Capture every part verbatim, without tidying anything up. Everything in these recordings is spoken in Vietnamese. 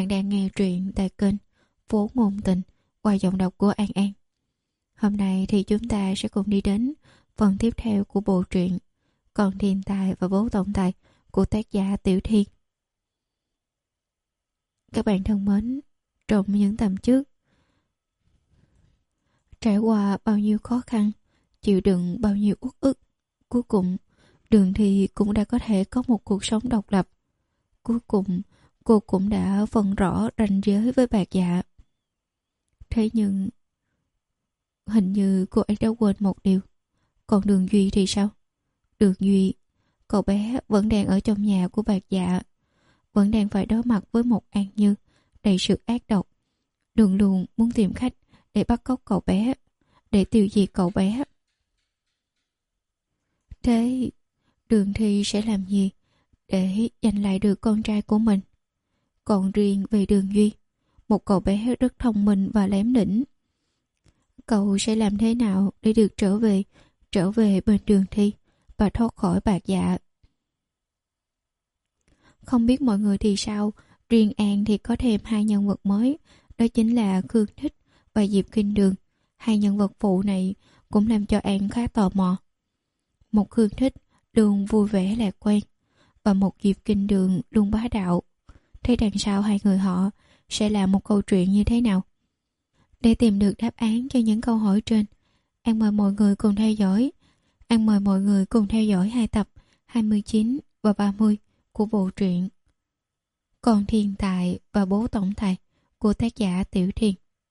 bạn đang nghe truyện tại kênh Phố Ngôn Tình qua giọng đọc của An An. Hôm nay thì chúng ta sẽ cùng đi đến phần tiếp theo của bộ truyện Con Thiên Tài và Bố Tổng Tài của tác giả Tiểu Thiên. Các bạn thân mến, trong những tập trước, trải qua bao nhiêu khó khăn, chịu đựng bao nhiêu uất ức, cuối cùng Đường Thi cũng đã có thể có một cuộc sống độc lập. Cuối cùng cô cũng đã phân rõ ranh giới với Bạc Dạ. Thế nhưng hình như cô ấy đã quên một điều. Còn Đường Duy thì sao? Đường Duy, cậu bé vẫn đang ở trong nhà của Bạc Dạ, vẫn đang phải đối mặt với một An Như đầy sự ác độc, luôn luôn muốn tìm khách để bắt cóc cậu bé, để tiêu diệt cậu bé. Thế Đường Thi sẽ làm gì để giành lại được con trai của mình? Còn riêng về Đường Duy, một cậu bé rất thông minh và lém lĩnh, cậu sẽ làm thế nào để được trở về, trở về bên Đường Thi và thoát khỏi Bạc Dạ? Không biết mọi người thì sao, riêng An thì có thêm hai nhân vật mới, đó chính là Khương Thích và Diệp Kinh Đường. Hai nhân vật phụ này cũng làm cho An khá tò mò. Một Khương Thích luôn vui vẻ lạc quan, và một Diệp Kinh Đường luôn bá đạo. Thế đằng sau hai người họ sẽ là một câu chuyện như thế nào? Để tìm được đáp án cho những câu hỏi trên, An mời mọi người cùng theo dõi. An mời mọi người cùng theo dõi hai tập hai mươi chín và ba mươi của bộ truyện Con Thiên Tài và Bố Tổng Tài của tác giả Tiểu Thiên.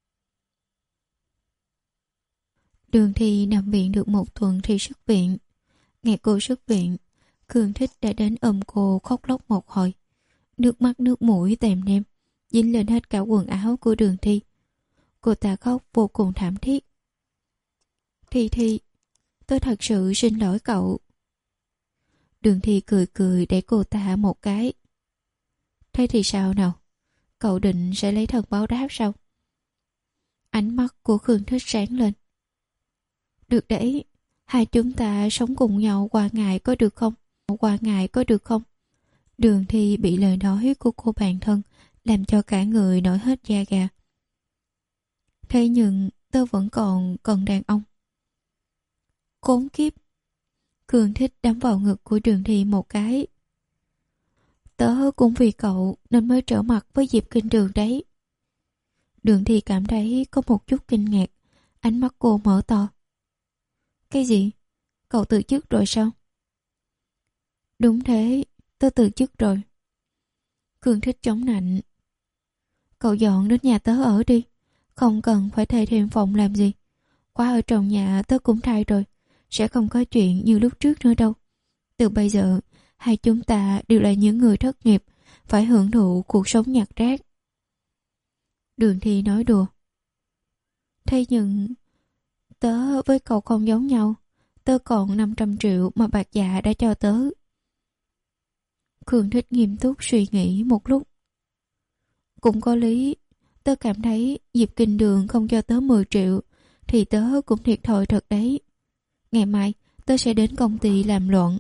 Đường Thi nằm viện được một tuần thì xuất viện. Ngày cô xuất viện, Khương Thích đã đến ôm cô khóc lóc một hồi. Nước mắt nước mũi tèm nhem dính lên hết cả quần áo của Đường Thi. Cô ta khóc vô cùng thảm thiết. Thi Thi, tôi thật sự xin lỗi cậu. Đường Thi cười cười để cô ta một cái. Thế thì sao nào? Cậu định sẽ lấy thân báo đáp sao? Ánh mắt của Khương Thích sáng lên. Được đấy, hai chúng ta sống cùng nhau qua ngày có được không? Qua ngày có được không? Đường Thi bị lời nói của cô bạn thân làm cho cả người nổi hết da gà. Thế nhưng tớ vẫn còn cần đàn ông. Khốn kiếp! Khương Thích đấm vào ngực của Đường Thi một cái. Tớ cũng vì cậu nên mới trở mặt với Diệp Kinh Đường đấy. Đường Thi cảm thấy có một chút kinh ngạc. Ánh mắt cô mở to. Cái gì? Cậu từ chức rồi sao? Đúng thế, tớ từ chức rồi. Khương Thích chống nạnh. Cậu dọn đến nhà tớ ở đi, không cần phải thuê thêm phòng làm gì. Quá ở trong nhà tớ cũng thay rồi, sẽ không có chuyện như lúc trước nữa đâu. Từ bây giờ, hai chúng ta đều là những người thất nghiệp, phải hưởng thụ cuộc sống nhặt rác. Đường Thi nói đùa. Thế nhưng tớ với cậu không giống nhau. Tớ còn năm trăm triệu mà Bạc Dạ đã cho tớ. Khương Thích nghiêm túc suy nghĩ một lúc. Cũng có lý. Tớ cảm thấy Diệp Kinh Đường không cho tớ mười triệu thì tớ cũng thiệt thòi thật đấy. Ngày mai tớ sẽ đến công ty làm loạn,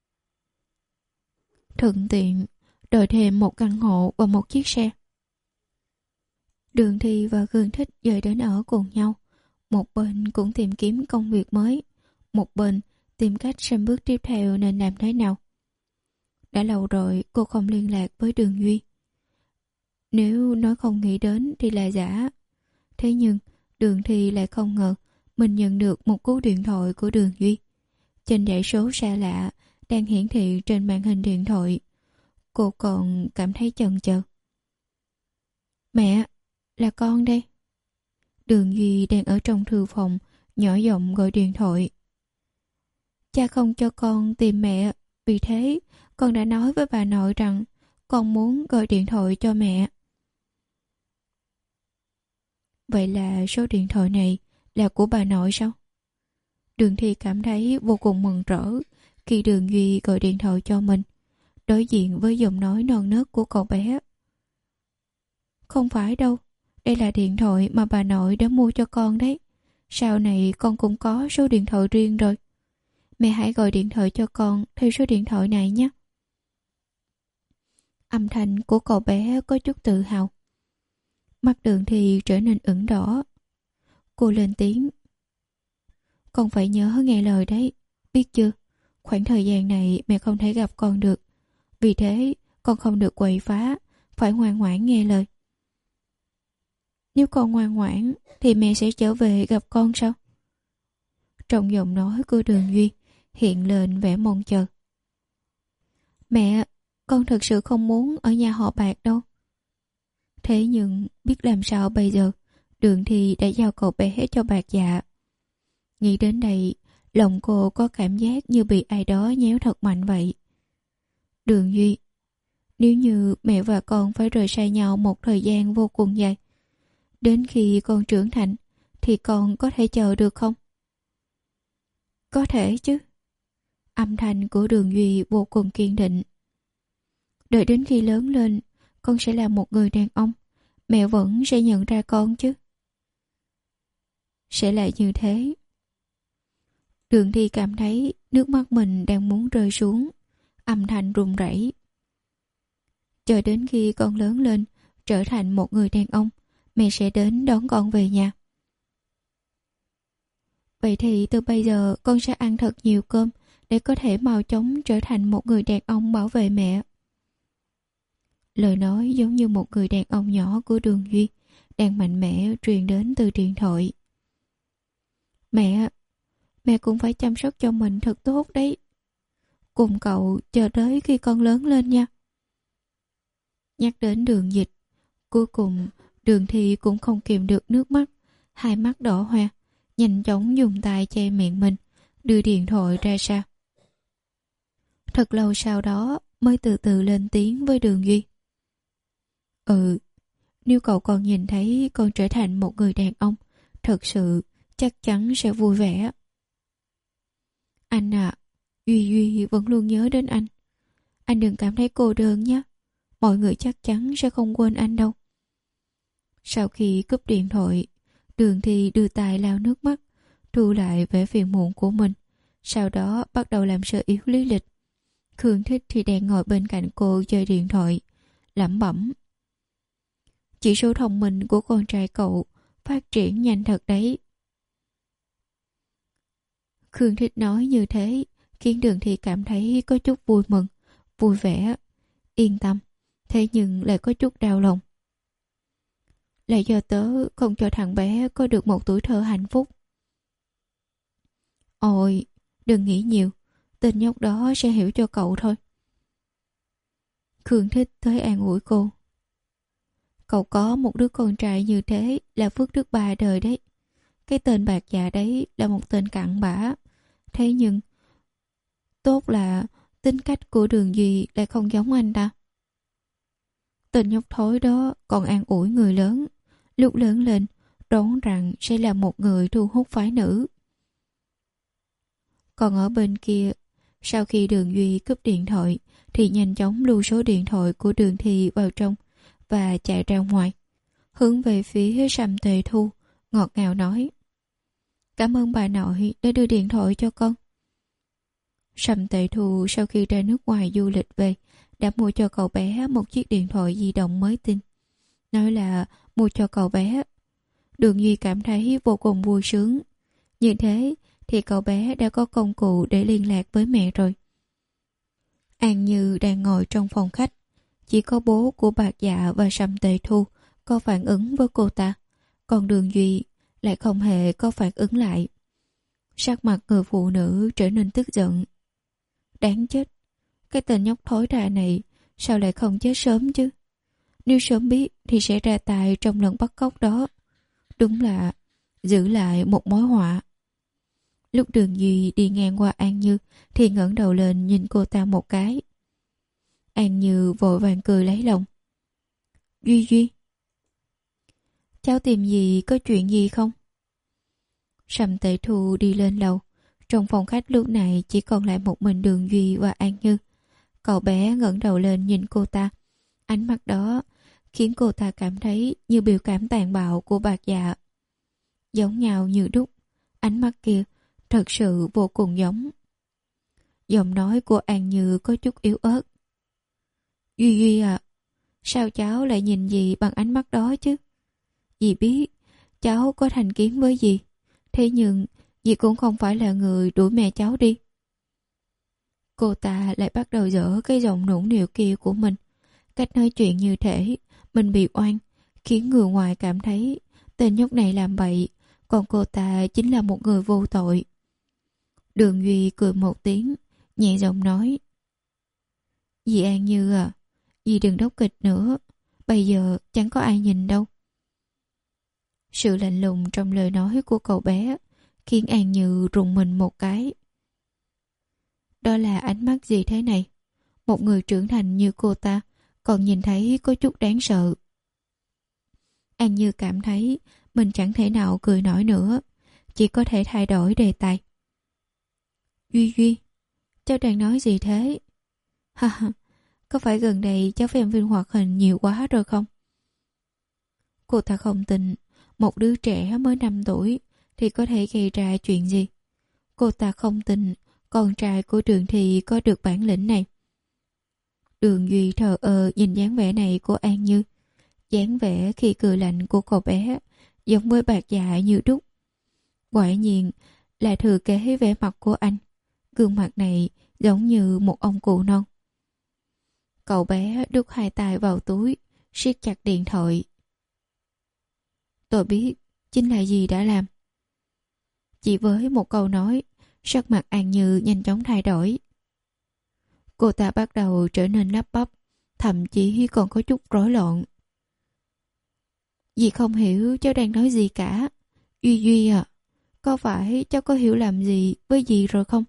thuận tiện đòi thêm một căn hộ và một chiếc xe. Đường Thi và Khương Thích dời đến ở cùng nhau. Một bên cũng tìm kiếm công việc mới, một bên tìm cách xem bước tiếp theo nên làm thế nào. Đã lâu rồi cô không liên lạc với Đường Duy. Nếu nói không nghĩ đến thì là giả. Thế nhưng Đường Thi lại không ngờ mình nhận được một cú điện thoại của Đường Duy. Trên dãy số xa lạ đang hiển thị trên màn hình điện thoại, cô còn cảm thấy chần chờ. Mẹ, là con đây. Đường Duy đang ở trong thư phòng, nhỏ giọng gọi điện thoại. Cha không cho con tìm mẹ, vì thế con đã nói với bà nội rằng con muốn gọi điện thoại cho mẹ. Vậy là số điện thoại này là của bà nội sao? Đường Thi cảm thấy vô cùng mừng rỡ khi Đường Duy gọi điện thoại cho mình, đối diện với giọng nói non nớt của cậu bé. Không phải đâu, đây là điện thoại mà bà nội đã mua cho con đấy. Sau này con cũng có số điện thoại riêng rồi. Mẹ hãy gọi điện thoại cho con theo số điện thoại này nhé. Âm thanh của cậu bé có chút tự hào. Mắt Đường Thi trở nên ửng đỏ. Cô lên tiếng. Con phải nhớ nghe lời đấy, biết chưa? Khoảng thời gian này mẹ không thể gặp con được. Vì thế con không được quậy phá, phải ngoan ngoãn nghe lời. Nếu con ngoan ngoãn thì mẹ sẽ trở về gặp con sao? Trong giọng nói của Đường Duy hiện lên vẻ mong chờ. Mẹ, con thật sự không muốn ở nhà họ Bạc đâu. Thế nhưng biết làm sao bây giờ? Đường Thi đã giao cậu bé cho Bạc Dạ. Nghĩ đến đây, lòng cô có cảm giác như bị ai đó nhéo thật mạnh vậy. Đường Duy, nếu như mẹ và con phải rời xa nhau một thời gian vô cùng dài, đến khi con trưởng thành, thì con có thể chờ được không? Có thể chứ. Âm thanh của Đường Duy vô cùng kiên định. Đợi đến khi lớn lên, con sẽ là một người đàn ông, mẹ vẫn sẽ nhận ra con chứ. Sẽ là như thế. Đường Thi cảm thấy nước mắt mình đang muốn rơi xuống, âm thanh run rẩy. Chờ đến khi con lớn lên, trở thành một người đàn ông, mẹ sẽ đến đón con về nhà. Vậy thì từ bây giờ con sẽ ăn thật nhiều cơm để có thể mau chóng trở thành một người đàn ông bảo vệ mẹ. Lời nói giống như một người đàn ông nhỏ của Đường Duy đang mạnh mẽ truyền đến từ điện thoại. Mẹ, mẹ cũng phải chăm sóc cho mình thật tốt đấy. Cùng cậu chờ tới khi con lớn lên nha. Nhắc đến Đường Dịch, cuối cùng Đường Thi cũng không kìm được nước mắt, hai mắt đỏ hoe, nhanh chóng dùng tay che miệng mình, đưa điện thoại ra xa. Thật lâu sau đó mới từ từ lên tiếng với Đường Duy. Ừ, nếu cậu còn nhìn thấy con trở thành một người đàn ông, thật sự chắc chắn sẽ vui vẻ. Anh à, Duy Duy vẫn luôn nhớ đến anh. Anh đừng cảm thấy cô đơn nhé. Mọi người chắc chắn sẽ không quên anh đâu. Sau khi cúp điện thoại, Đường Thi đưa tay lau nước mắt, thu lại vẻ phiền muộn của mình. Sau đó bắt đầu làm sơ yếu lý lịch. Khương Thích thì đang ngồi bên cạnh cô chơi điện thoại, lẩm bẩm. Chỉ số thông minh của con trai cậu phát triển nhanh thật đấy. Khương Thích nói như thế khiến Đường Thi cảm thấy có chút vui mừng, vui vẻ, yên tâm, thế nhưng lại có chút đau lòng. Là do tớ không cho thằng bé có được một tuổi thơ hạnh phúc. Ôi, đừng nghĩ nhiều, tên nhóc đó sẽ hiểu cho cậu thôi. Khương Thích tới an ủi cô. Cậu có một đứa con trai như thế là phước đức ba đời đấy. Cái tên Bạc Dạ đấy là một tên cặn bã. Thế nhưng tốt là tính cách của Đường Duy lại không giống anh ta. Tên nhóc thối đó còn an ủi người lớn, lúc lớn lên đoán rằng sẽ là một người thu hút phái nữ. Còn ở bên kia, sau khi Đường Duy cúp điện thoại thì nhanh chóng lưu số điện thoại của Đường Thi vào trong và chạy ra ngoài, hướng về phía Sầm Tề Thu, ngọt ngào nói. Cảm ơn bà nội đã đưa điện thoại cho con. Sầm Tề Thu sau khi ra nước ngoài du lịch về đã mua cho cậu bé một chiếc điện thoại di động mới tinh. Nói là mua cho cậu bé. Đường Duy cảm thấy vô cùng vui sướng. Như thế thì cậu bé đã có công cụ để liên lạc với mẹ rồi. An Như đang ngồi trong phòng khách. Chỉ có bố của Bạc Dạ và Sầm Tề Thu có phản ứng với cô ta. Còn Đường Duy lại không hề có phản ứng lại. Sắc mặt người phụ nữ trở nên tức giận. Đáng chết, cái tên nhóc thối ra này sao lại không chết sớm chứ? Nếu sớm biết thì sẽ ra tay trong lần bắt cóc đó. Đúng là giữ lại một mối họa. Lúc Đường Duy đi ngang qua An Như thì ngẩng đầu lên nhìn cô ta một cái. An Như vội vàng cười lấy lòng. Duy Duy, cháu tìm gì, có chuyện gì không? Sầm Tề Thu đi lên lầu. Trong phòng khách lúc này chỉ còn lại một mình Đường Duy và An Như. Cậu bé ngẩng đầu lên nhìn cô ta. Ánh mắt đó khiến cô ta cảm thấy như biểu cảm tàn bạo của Bạc Dạ. Giống nhau như đúc. Ánh mắt kia thật sự vô cùng giống. Giọng nói của An Như có chút yếu ớt. Duy Duy à, sao cháu lại nhìn gì bằng ánh mắt đó chứ? Dì biết cháu có thành kiến với dì, thế nhưng dì cũng không phải là người đuổi mẹ cháu đi. Cô ta lại bắt đầu dở cái giọng nũng nịu kia của mình. Cách nói chuyện như thể mình bị oan, khiến người ngoài cảm thấy tên nhóc này làm bậy, còn cô ta chính là một người vô tội. Đường Duy cười một tiếng, nhẹ giọng nói: Dì An Như à, dì đừng đóng kịch nữa, bây giờ chẳng có ai nhìn đâu. Sự lạnh lùng trong lời nói của cậu bé khiến An Như rùng mình một cái. Đó là ánh mắt gì thế này? Một người trưởng thành như cô ta còn nhìn thấy có chút đáng sợ. An Như cảm thấy mình chẳng thể nào cười nổi nữa, chỉ có thể thay đổi đề tài. Duy Duy, cháu đang nói gì thế? Ha ha, có phải gần đây cháu xem phim hoạt hình nhiều quá rồi không? Cô ta không tin một đứa trẻ mới năm tuổi thì có thể gây ra chuyện gì. Cô ta không tin con trai của Đường Thì có được bản lĩnh này. Đường Duy thờ ơ nhìn dáng vẻ này của An Như. Dáng vẻ khi cười lạnh của cậu bé giống với bạc dạ như đúc. Quả nhiên là thừa kế vẻ mặt của anh. Gương mặt này giống như một ông cụ non. Cậu bé đút hai tay vào túi, siết chặt điện thoại. Tôi biết chính là gì đã làm. Chỉ với một câu nói, sắc mặt An Như nhanh chóng thay đổi. Cô ta bắt đầu trở nên lắp bắp, thậm chí còn có chút rối loạn. Dì không hiểu cháu đang nói gì cả. Duy Duy à, có phải cháu có hiểu làm gì với dì rồi không?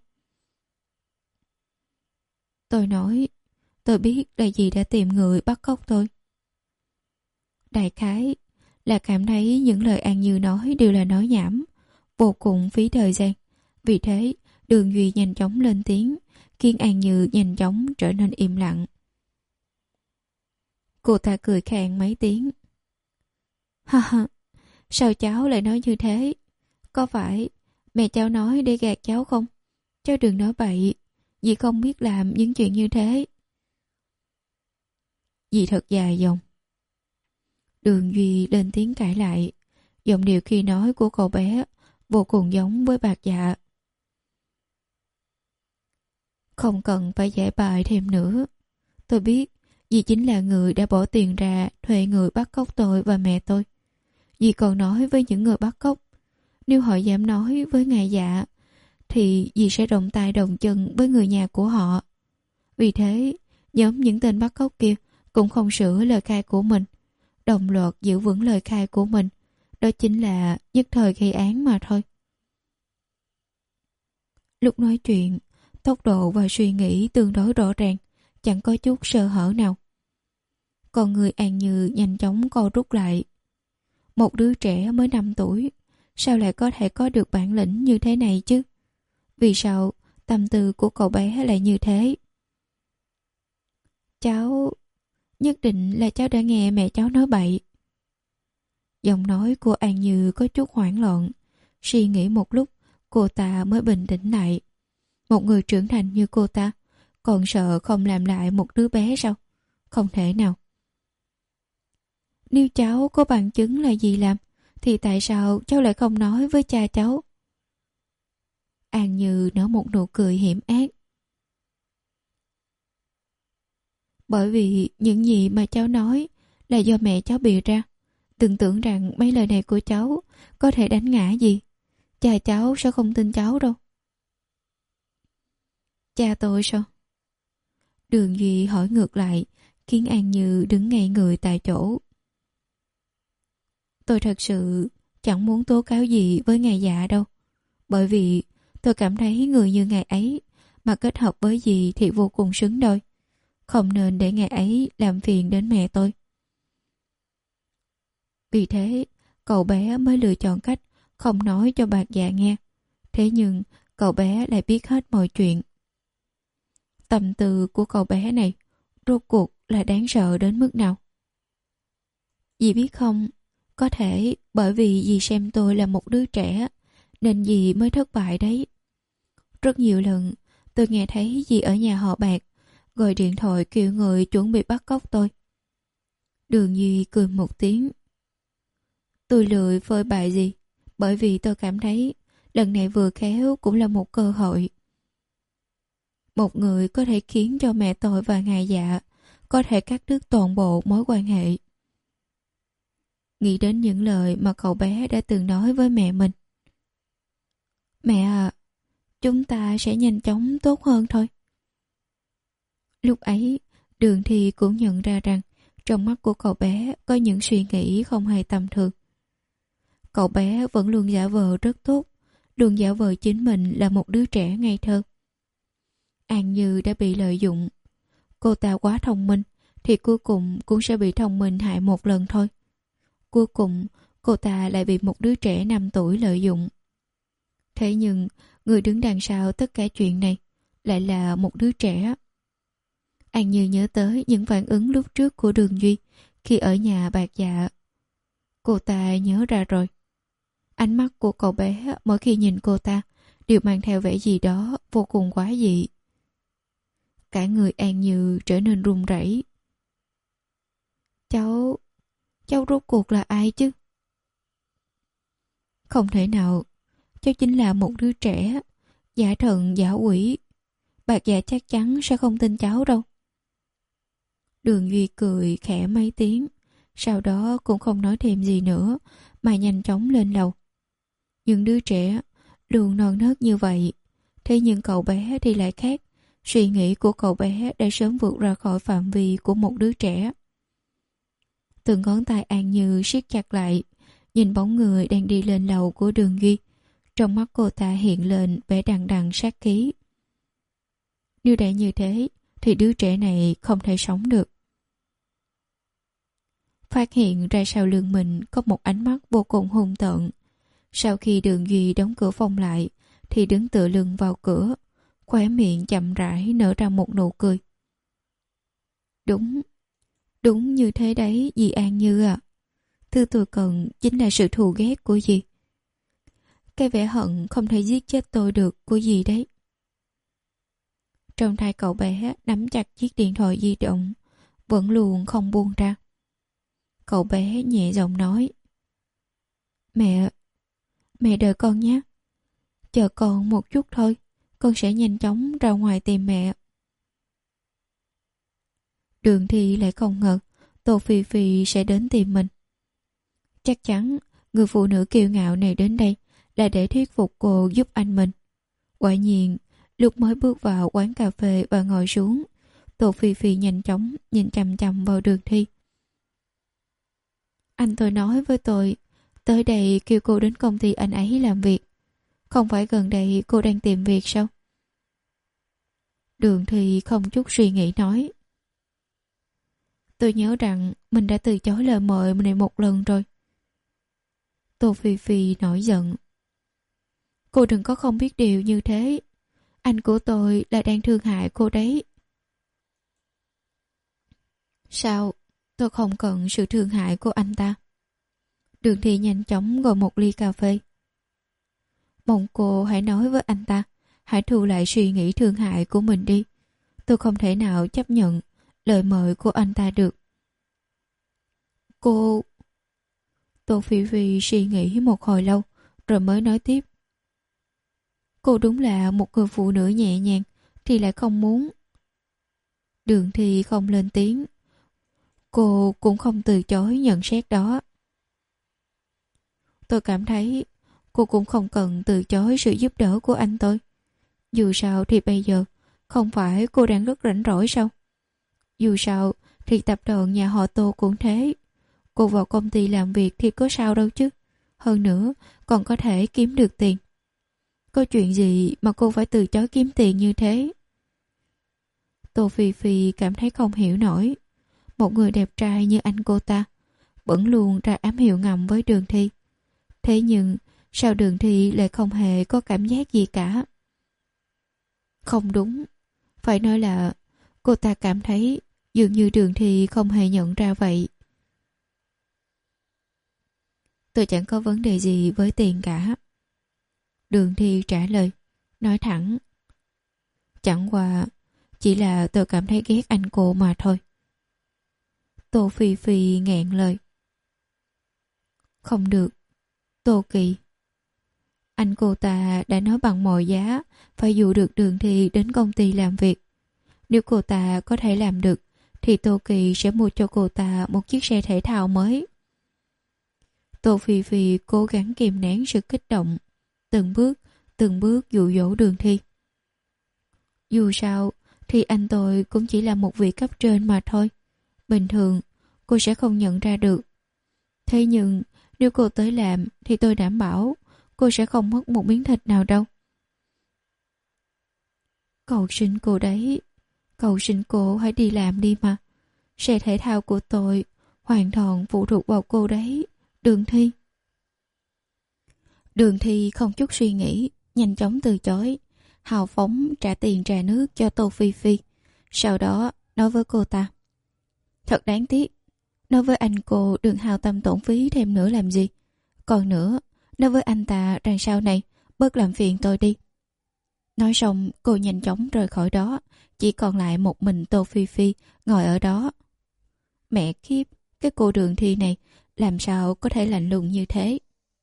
Tôi nói, tôi biết là dì đã tìm người bắt cóc tôi. Đại khái là cảm thấy những lời An Như nói đều là nói nhảm, vô cùng phí thời gian. Vì thế, Đường Duy nhanh chóng lên tiếng, khiến An Như nhanh chóng trở nên im lặng. Cô ta cười khàn mấy tiếng. Ha ha, sao cháu lại nói như thế? Có phải mẹ cháu nói để gạt cháu không? Cháu đừng nói bậy, dì không biết làm những chuyện như thế. Dì thật dài dòng. Đường Duy lên tiếng cãi lại. Giọng điệu khi nói của cậu bé vô cùng giống với bạc dạ. Không cần phải giải bài thêm nữa. Tôi biết dì chính là người đã bỏ tiền ra thuê người bắt cóc tôi và mẹ tôi. Dì còn nói với những người bắt cóc, nếu họ dám nói với ngài dạ thì dì sẽ động tay động chân với người nhà của họ. Vì thế, nhóm những tên bắt cóc kia cũng không sửa lời khai của mình, đồng loạt giữ vững lời khai của mình. Đó chính là nhất thời gây án mà thôi. Lúc nói chuyện, tốc độ và suy nghĩ tương đối rõ ràng, chẳng có chút sơ hở nào. Còn người An Như nhanh chóng co rút lại. Một đứa trẻ mới năm tuổi, sao lại có thể có được bản lĩnh như thế này chứ? Vì sao tâm tư của cậu bé lại như thế? Cháu... Nhất định là cháu đã nghe mẹ cháu nói bậy. Giọng nói của An Như có chút hoảng loạn. Suy nghĩ một lúc, cô ta mới bình tĩnh lại. Một người trưởng thành như cô ta còn sợ không làm lại một đứa bé sao? Không thể nào. Nếu cháu có bằng chứng là dì làm, thì tại sao cháu lại không nói với cha cháu? An Như nở một nụ cười hiểm ác. Bởi vì những gì mà cháu nói là do mẹ cháu bịa ra. Đừng tưởng rằng mấy lời này của cháu có thể đánh ngã gì. Cha cháu sẽ không tin cháu đâu. Cha tôi sao? Đường Duy hỏi ngược lại, khiến An Như đứng ngây người tại chỗ. Tôi thật sự chẳng muốn tố cáo gì với ngài dạ đâu. Bởi vì tôi cảm thấy người như ngài ấy mà kết hợp với dì thì vô cùng xứng đôi. Không nên để ngài ấy làm phiền đến mẹ tôi. Vì thế, cậu bé mới lựa chọn cách không nói cho bạc dạ nghe. Thế nhưng, cậu bé lại biết hết mọi chuyện. Tâm tư của cậu bé này rốt cuộc là đáng sợ đến mức nào? Dì biết không, có thể bởi vì dì xem tôi là một đứa trẻ nên dì mới thất bại đấy. Rất nhiều lần tôi nghe thấy dì ở nhà họ Bạc gọi điện thoại kêu người chuẩn bị bắt cóc tôi. Đường Duy cười một tiếng. Tôi lười phơi bày gì, bởi vì tôi cảm thấy lần này vừa khéo cũng là một cơ hội. Một người có thể khiến cho mẹ tôi và ngài Dạ có thể cắt đứt toàn bộ mối quan hệ. Nghĩ đến những lời mà cậu bé đã từng nói với mẹ mình. Mẹ à, chúng ta sẽ nhanh chóng tốt hơn thôi. Lúc ấy, Đường Thi cũng nhận ra rằng trong mắt của cậu bé có những suy nghĩ không hề tầm thường. Cậu bé vẫn luôn giả vờ rất tốt, luôn giả vờ chính mình là một đứa trẻ ngây thơ. An Như đã bị lợi dụng. Cô ta quá thông minh thì cuối cùng cũng sẽ bị thông minh hại một lần thôi. Cuối cùng cô ta lại bị một đứa trẻ năm tuổi lợi dụng. Thế nhưng người đứng đằng sau tất cả chuyện này lại là một đứa trẻ. An Như nhớ tới những phản ứng lúc trước của Đường Duy khi ở nhà Bạc Dạ. Cô ta nhớ ra rồi. Ánh mắt của cậu bé mỗi khi nhìn cô ta đều mang theo vẻ gì đó vô cùng quái dị. Cả người An Như trở nên run rẩy. Cháu... cháu rốt cuộc là ai chứ? Không thể nào. Cháu chính là một đứa trẻ, giả thần giả quỷ. Bạc Dạ chắc chắn sẽ không tin cháu đâu. Đường Duy cười khẽ mấy tiếng, sau đó cũng không nói thêm gì nữa, mà nhanh chóng lên lầu. Những đứa trẻ luôn non nớt như vậy, thế nhưng cậu bé thì lại khác. Suy nghĩ của cậu bé đã sớm vượt ra khỏi phạm vi của một đứa trẻ. Từng ngón tay An Như siết chặt lại, nhìn bóng người đang đi lên lầu của Đường Duy. Trong mắt cô ta hiện lên vẻ đằng đằng sát khí. Nếu đã như thế, thì đứa trẻ này không thể sống được. Phát hiện ra sau lưng mình có một ánh mắt vô cùng hung tợn. Sau khi Đường Duy đóng cửa phòng lại, thì đứng tựa lưng vào cửa, khóe miệng chậm rãi nở ra một nụ cười. Đúng, đúng như thế đấy dì An Như à. Thứ tôi cần chính là sự thù ghét của dì. Cái vẻ hận không thể giết chết tôi được của dì đấy. Trong tay cậu bé nắm chặt chiếc điện thoại di động, vẫn luôn không buông ra. Cậu bé nhẹ giọng nói. Mẹ, mẹ đợi con nhé. Chờ con một chút thôi, con sẽ nhanh chóng ra ngoài tìm mẹ. Đường Thi lại không ngờ Tô Phi Phi sẽ đến tìm mình. Chắc chắn người phụ nữ kiêu ngạo này đến đây là để thuyết phục cô giúp anh mình. Quả nhiên, lúc mới bước vào quán cà phê và ngồi xuống, Tô Phi Phi nhanh chóng nhìn chằm chằm vào Đường Thi. Anh tôi nói với tôi, tới đây kêu cô đến công ty anh ấy làm việc. Không phải gần đây cô đang tìm việc sao? Đường Thi không chút suy nghĩ nói. Tôi nhớ rằng mình đã từ chối lời mời này một lần rồi. Tô Phi Phi nổi giận. Cô đừng có không biết điều như thế. Anh của tôi là đang thương hại cô đấy. Sao? Tôi không cần sự thương hại của anh ta. Đường Thi nhanh chóng gọi một ly cà phê. Mong cô hãy nói với anh ta, hãy thu lại suy nghĩ thương hại của mình đi. Tôi không thể nào chấp nhận lời mời của anh ta được. Cô... Tô Phi Phi suy nghĩ một hồi lâu, rồi mới nói tiếp. Cô đúng là một người phụ nữ nhẹ nhàng, thì lại không muốn. Đường Thi không lên tiếng. Cô cũng không từ chối nhận xét đó. Tôi cảm thấy cô cũng không cần từ chối sự giúp đỡ của anh tôi. Dù sao thì bây giờ không phải cô đang rất rảnh rỗi sao? Dù sao thì tập đoàn nhà họ Tô cũng thế. Cô vào công ty làm việc thì có sao đâu chứ. Hơn nữa còn có thể kiếm được tiền. Có chuyện gì mà cô phải từ chối kiếm tiền như thế? Tô Phi Phi cảm thấy không hiểu nổi. Một người đẹp trai như anh cô ta vẫn luôn ra ám hiệu ngầm với Đường Thi. Thế nhưng sao Đường Thi lại không hề có cảm giác gì cả? Không đúng. Phải nói là cô ta cảm thấy dường như Đường Thi không hề nhận ra vậy. Tôi chẳng có vấn đề gì với tiền cả. Đường Thi trả lời, nói thẳng. Chẳng qua chỉ là tôi cảm thấy ghét anh cô mà thôi. Tô Phi Phi nghẹn lời. Không được. Tô Kỳ. Anh cô ta đã nói bằng mọi giá phải dụ được Đường Thi đến công ty làm việc. Nếu cô ta có thể làm được thì Tô Kỳ sẽ mua cho cô ta một chiếc xe thể thao mới. Tô Phi Phi cố gắng kìm nén sự kích động, từng bước, từng bước dụ dỗ Đường Thi. Dù sao thì anh tôi cũng chỉ là một vị cấp trên mà thôi. Bình thường cô sẽ không nhận ra được. Thế nhưng nếu cô tới làm thì tôi đảm bảo cô sẽ không mất một miếng thịt nào đâu. Cầu xin cô đấy. Cầu xin cô hãy đi làm đi mà. Xe thể thao của tôi hoàn toàn phụ thuộc vào cô đấy, Đường Thi. Đường Thi không chút suy nghĩ, nhanh chóng từ chối, hào phóng trả tiền trà nước cho Tô Phi Phi. Sau đó nói với cô ta: thật đáng tiếc, nói với anh cô đừng hao tâm tổn phí thêm nữa làm gì. Còn nữa, nói với anh ta rằng sau này bớt làm phiền tôi đi. Nói xong cô nhanh chóng rời khỏi đó, chỉ còn lại một mình Tô Phi Phi ngồi ở đó. Mẹ kiếp, cái cô Đường Thi này làm sao có thể lạnh lùng như thế.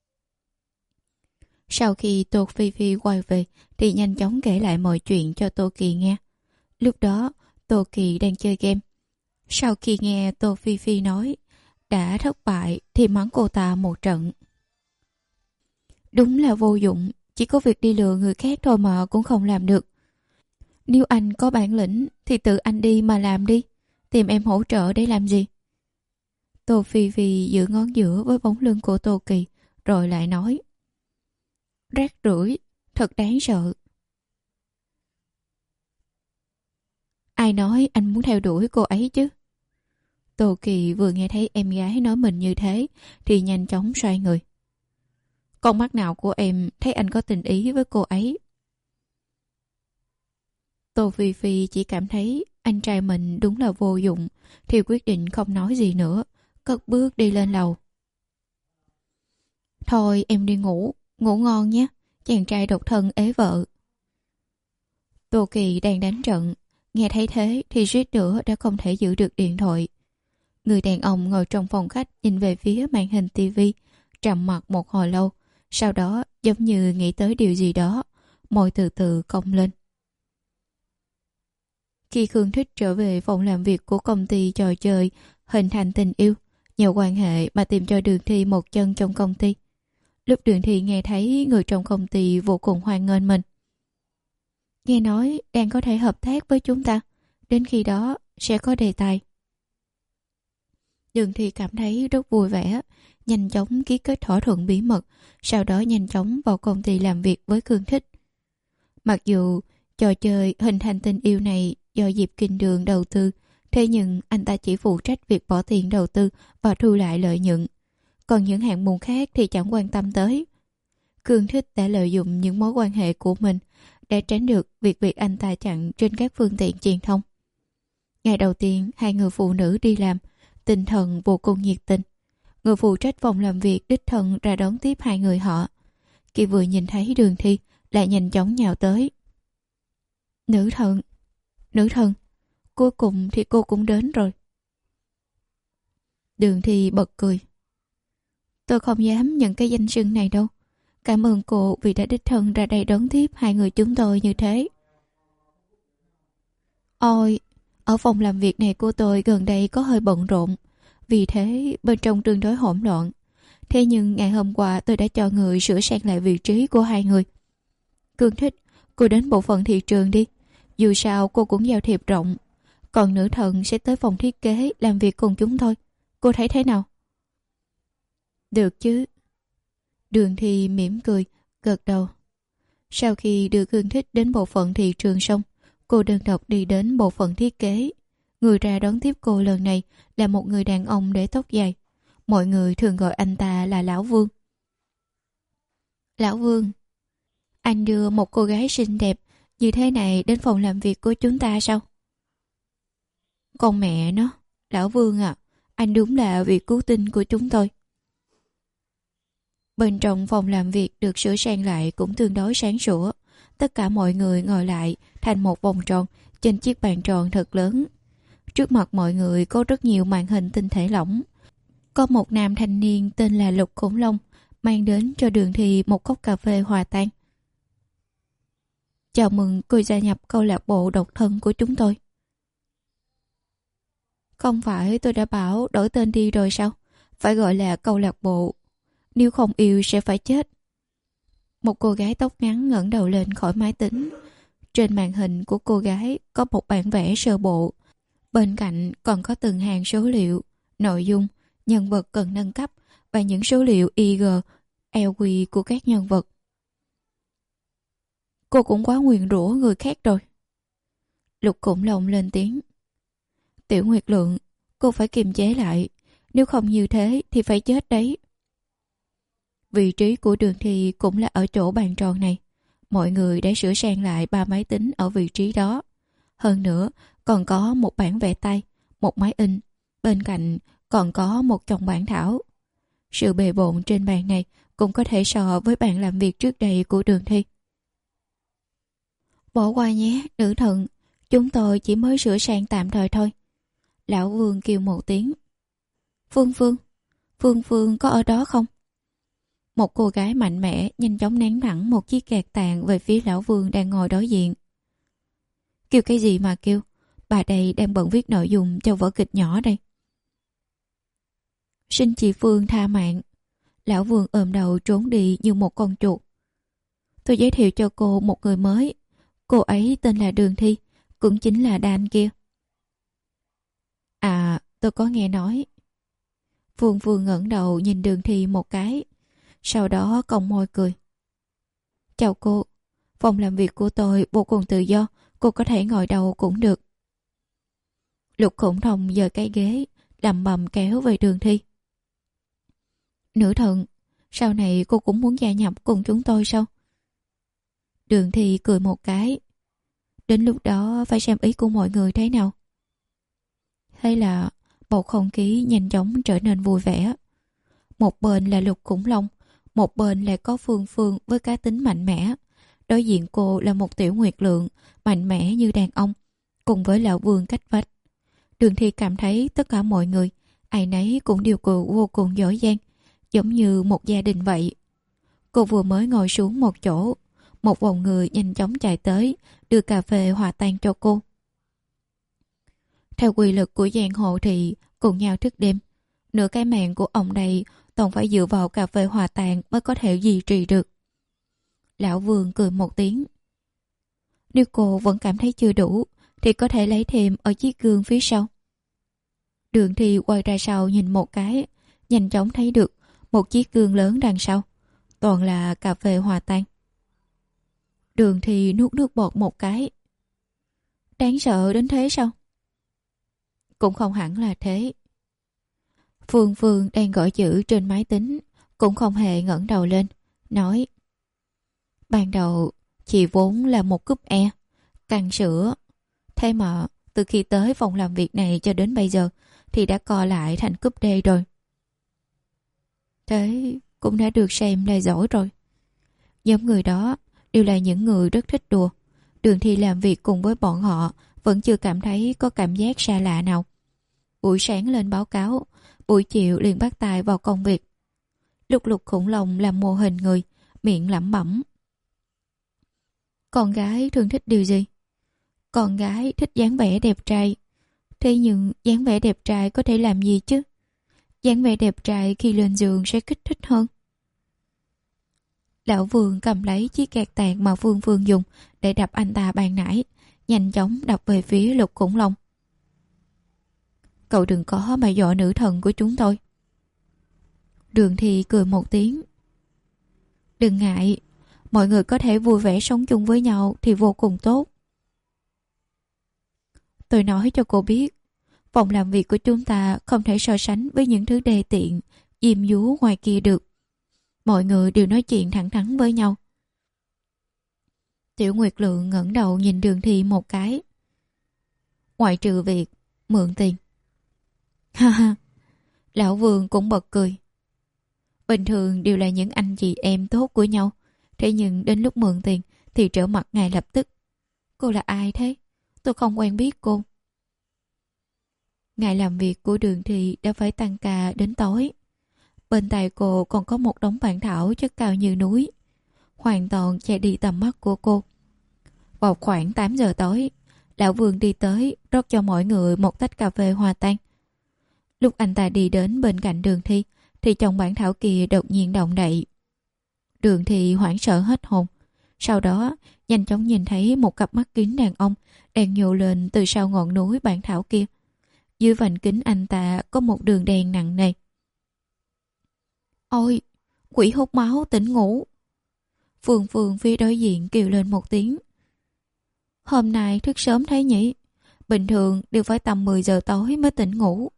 Sau khi Tô Phi Phi quay về thì nhanh chóng kể lại mọi chuyện cho Tô Kỳ nghe. Lúc đó Tô Kỳ đang chơi game. Sau khi nghe Tô Phi Phi nói đã thất bại thì mắng cô ta một trận. Đúng là vô dụng, chỉ có việc đi lừa người khác thôi mà cũng không làm được. Nếu anh có bản lĩnh thì tự anh đi mà làm đi, tìm em hỗ trợ để làm gì? Tô Phi Phi giữ ngón giữa với bóng lưng của Tô Kỳ rồi lại nói: rác rưởi, thật đáng sợ. Ai nói anh muốn theo đuổi cô ấy chứ? Tô Kỳ vừa nghe thấy em gái nói mình như thế thì nhanh chóng xoay người. Con mắt nào của em thấy anh có tình ý với cô ấy? Tô Phi Phi chỉ cảm thấy anh trai mình đúng là vô dụng thì quyết định không nói gì nữa, cất bước đi lên lầu. Thôi em đi ngủ, ngủ ngon nhé, chàng trai độc thân ế vợ. Tô Kỳ đang đánh trận, nghe thấy thế thì suýt nữa đã không thể giữ được điện thoại. Người đàn ông ngồi trong phòng khách nhìn về phía màn hình tivi, trầm mặc một hồi lâu, sau đó giống như nghĩ tới điều gì đó, môi từ từ cong lên. Khi Khương Thích trở về phòng làm việc của công ty trò chơi hình thành tình yêu, nhờ quan hệ mà tìm cho Đường Thi một chân trong công ty. Lúc Đường Thi nghe thấy người trong công ty vô cùng hoan nghênh mình. Nghe nói đang có thể hợp tác với chúng ta, đến khi đó sẽ có đề tài. Đường Thi cảm thấy rất vui vẻ, nhanh chóng ký kết thỏa thuận bí mật, sau đó nhanh chóng vào công ty làm việc với Khương Thích. Mặc dù trò chơi hình thành tình yêu này do Diệp Kinh Đường đầu tư, thế nhưng anh ta chỉ phụ trách việc bỏ tiền đầu tư và thu lại lợi nhuận. Còn những hạng mục khác thì chẳng quan tâm tới. Khương Thích đã lợi dụng những mối quan hệ của mình để tránh được việc việc anh ta chặn trên các phương tiện truyền thông. Ngày đầu tiên hai người phụ nữ đi làm, tinh thần vô cùng nhiệt tình. Người phụ trách phòng làm việc đích thân ra đón tiếp hai người họ. Khi vừa nhìn thấy Đường Thi lại nhanh chóng nhào tới. Nữ thần, nữ thần, cuối cùng thì cô cũng đến rồi. Đường Thi bật cười. Tôi không dám nhận cái danh xưng này đâu. Cảm ơn cô vì đã đích thân ra đây đón tiếp hai người chúng tôi như thế. Ôi, ở phòng làm việc này của tôi gần đây có hơi bận rộn, vì thế bên trong tương đối hỗn loạn. Thế nhưng ngày hôm qua tôi đã cho người sửa sang lại vị trí của hai người. Cương Thích, cô đến bộ phận thị trường đi. Dù sao cô cũng giao thiệp rộng. Còn nữ thần sẽ tới phòng thiết kế làm việc cùng chúng tôi. Cô thấy thế nào? Được chứ. Đường Thi mỉm cười, gật đầu. Sau khi đưa Cương Thích đến bộ phận thị trường xong, cô đơn độc đi đến bộ phận thiết kế. Người ra đón tiếp cô lần này là một người đàn ông để tóc dài. Mọi người thường gọi anh ta là Lão Vương. Lão Vương, anh đưa một cô gái xinh đẹp như thế này đến phòng làm việc của chúng ta sao? Con mẹ nó, Lão Vương à, anh đúng là vị cứu tinh của chúng tôi. Bên trong phòng làm việc được sửa sang lại cũng tương đối sáng sủa. Tất cả mọi người ngồi lại thành một vòng tròn trên chiếc bàn tròn thật lớn. Trước mặt mọi người có rất nhiều màn hình tinh thể lỏng. Có một nam thanh niên tên là Lục Khủng Long mang đến cho Đường Thi một cốc cà phê hòa tan. Chào mừng cô gia nhập câu lạc bộ độc thân của chúng tôi. Không phải tôi đã bảo đổi tên đi rồi sao? Phải gọi là câu lạc bộ. Nếu không yêu sẽ phải chết. Một cô gái tóc ngắn ngẩng đầu lên khỏi máy tính. Trên màn hình của cô gái có một bản vẽ sơ bộ. Bên cạnh còn có từng hàng số liệu, nội dung, nhân vật cần nâng cấp và những số liệu i giê, lờ quy của các nhân vật. Cô cũng quá nguyền rủa người khác rồi. Lục Khủng Long lên tiếng. Tiểu Nguyệt Lượng, cô phải kiềm chế lại. Nếu không như thế thì phải chết đấy. Vị trí của Đường Thi cũng là ở chỗ bàn tròn này. Mọi người đã sửa sang lại ba máy tính ở vị trí đó. Hơn nữa, còn có một bản vẽ tay, một máy in. Bên cạnh còn có một chồng bản thảo. Sự bề bộn trên bàn này cũng có thể so với bàn làm việc trước đây của Đường Thi. Bỏ qua nhé, nữ thần. Chúng tôi chỉ mới sửa sang tạm thời thôi. Lão Vương kêu một tiếng. Phương Phương, Phương Phương có ở đó không? Một cô gái mạnh mẽ nhanh chóng ném thẳng một chiếc gạt tàn về phía Lão Vương đang ngồi đối diện. Kêu cái gì mà kêu? Bà đây đang bận viết nội dung cho vở kịch nhỏ đây. Xin chị Phương tha mạng. Lão Vương ôm đầu trốn đi như một con chuột. Tôi giới thiệu cho cô một người mới. Cô ấy tên là Đường Thi, cũng chính là Dan kia. À, tôi có nghe nói. Phương Phương ngẩng đầu nhìn Đường Thi một cái, sau đó cong môi cười. Chào cô, phòng làm việc của tôi vô cùng tự do, cô có thể ngồi đâu cũng được. Lục Khủng Long giơ cái ghế, lầm bầm kéo về Đường Thi. Nữ thần, sau này cô cũng muốn gia nhập cùng chúng tôi sao? Đường Thi cười một cái. Đến lúc đó phải xem ý của mọi người thế nào. Hay là bầu không khí nhanh chóng trở nên vui vẻ. Một bên là Lục Khủng Long, một bên lại có Phương Phương với cá tính mạnh mẽ. Đối diện cô là một Tiểu Nguyệt Lượng mạnh mẽ như đàn ông, cùng với Lão Vương cách vách. Đường Thi cảm thấy tất cả mọi người, ai nấy cũng đều cười vô cùng giỏi giang, giống như một gia đình vậy. Cô vừa mới ngồi xuống một chỗ, một vòng người nhanh chóng chạy tới, đưa cà phê hòa tan cho cô. Theo quy luật của giang hồ thì cùng nhau thức đêm, nửa cái mạng của ông đây toàn phải dựa vào cà phê hòa tan mới có thể duy trì được. Lão Vương cười một tiếng. Nếu cô vẫn cảm thấy chưa đủ thì có thể lấy thêm ở chiếc gương phía sau. Đường Thi quay ra sau nhìn một cái, nhanh chóng thấy được một chiếc gương lớn đằng sau, toàn là cà phê hòa tan. Đường Thi nuốt nước bọt một cái. Đáng sợ đến thế sao? Cũng không hẳn là thế. Phương Phương đang gõ chữ trên máy tính, cũng không hề ngẩng đầu lên, nói: Ban đầu chị vốn là một cúp E, căng sữa. Thế mà từ khi tới phòng làm việc này cho đến bây giờ thì đã co lại thành cúp D rồi. Thế cũng đã được xem là giỏi rồi. Nhóm người đó đều là những người rất thích đùa. Đường Thi làm việc cùng với bọn họ vẫn chưa cảm thấy có cảm giác xa lạ nào. Buổi sáng lên báo cáo, buổi chiều liền bắt tay vào công việc. Lúc Lục Khủng Long làm mô hình người, miệng lẩm bẩm. Con gái thường thích điều gì? Con gái thích dáng vẻ đẹp trai. Thế nhưng dáng vẻ đẹp trai có thể làm gì chứ? Dáng vẻ đẹp trai khi lên giường sẽ kích thích hơn. Lão Vương cầm lấy chiếc gạt tàn mà Phương Phương dùng để đập anh ta ban nãy, nhanh chóng đập về phía Lục Khủng Long. Cậu đừng có mà dọa nữ thần của chúng tôi. Đường Thi cười một tiếng. Đừng ngại, mọi người có thể vui vẻ sống chung với nhau thì vô cùng tốt. Tôi nói cho cô biết, phòng làm việc của chúng ta không thể so sánh với những thứ đê tiện, diêm dúa ngoài kia được. Mọi người đều nói chuyện thẳng thắn với nhau. Tiểu Nguyệt Lượng ngẩng đầu nhìn Đường Thi một cái. Ngoại trừ việc mượn tiền. Ha ha, Lão Vương cũng bật cười. Bình thường đều là những anh chị em tốt của nhau, thế nhưng đến lúc mượn tiền thì trở mặt ngay lập tức. Cô là ai thế? Tôi không quen biết cô. Ngày làm việc của Đường Thị đã phải tăng ca đến tối. Bên tay cô còn có một đống bản thảo chất cao như núi, hoàn toàn che đi tầm mắt của cô. Vào khoảng tám giờ tối, Lão Vương đi tới rót cho mọi người một tách cà phê hòa tan. Lúc anh ta đi đến bên cạnh Đường Thi thì chồng bản thảo kia đột nhiên động đậy. Đường Thi hoảng sợ hết hồn. Sau đó nhanh chóng nhìn thấy một cặp mắt kính đàn ông đang nhô lên từ sau ngọn núi bản thảo kia. Dưới vành kính anh ta có một đường đen nặng nề. Ôi, quỷ hút máu tỉnh ngủ. Phương Phương phía đối diện kêu lên một tiếng. Hôm nay thức sớm thấy nhỉ? Bình thường đều phải tầm mười giờ tối mới tỉnh ngủ.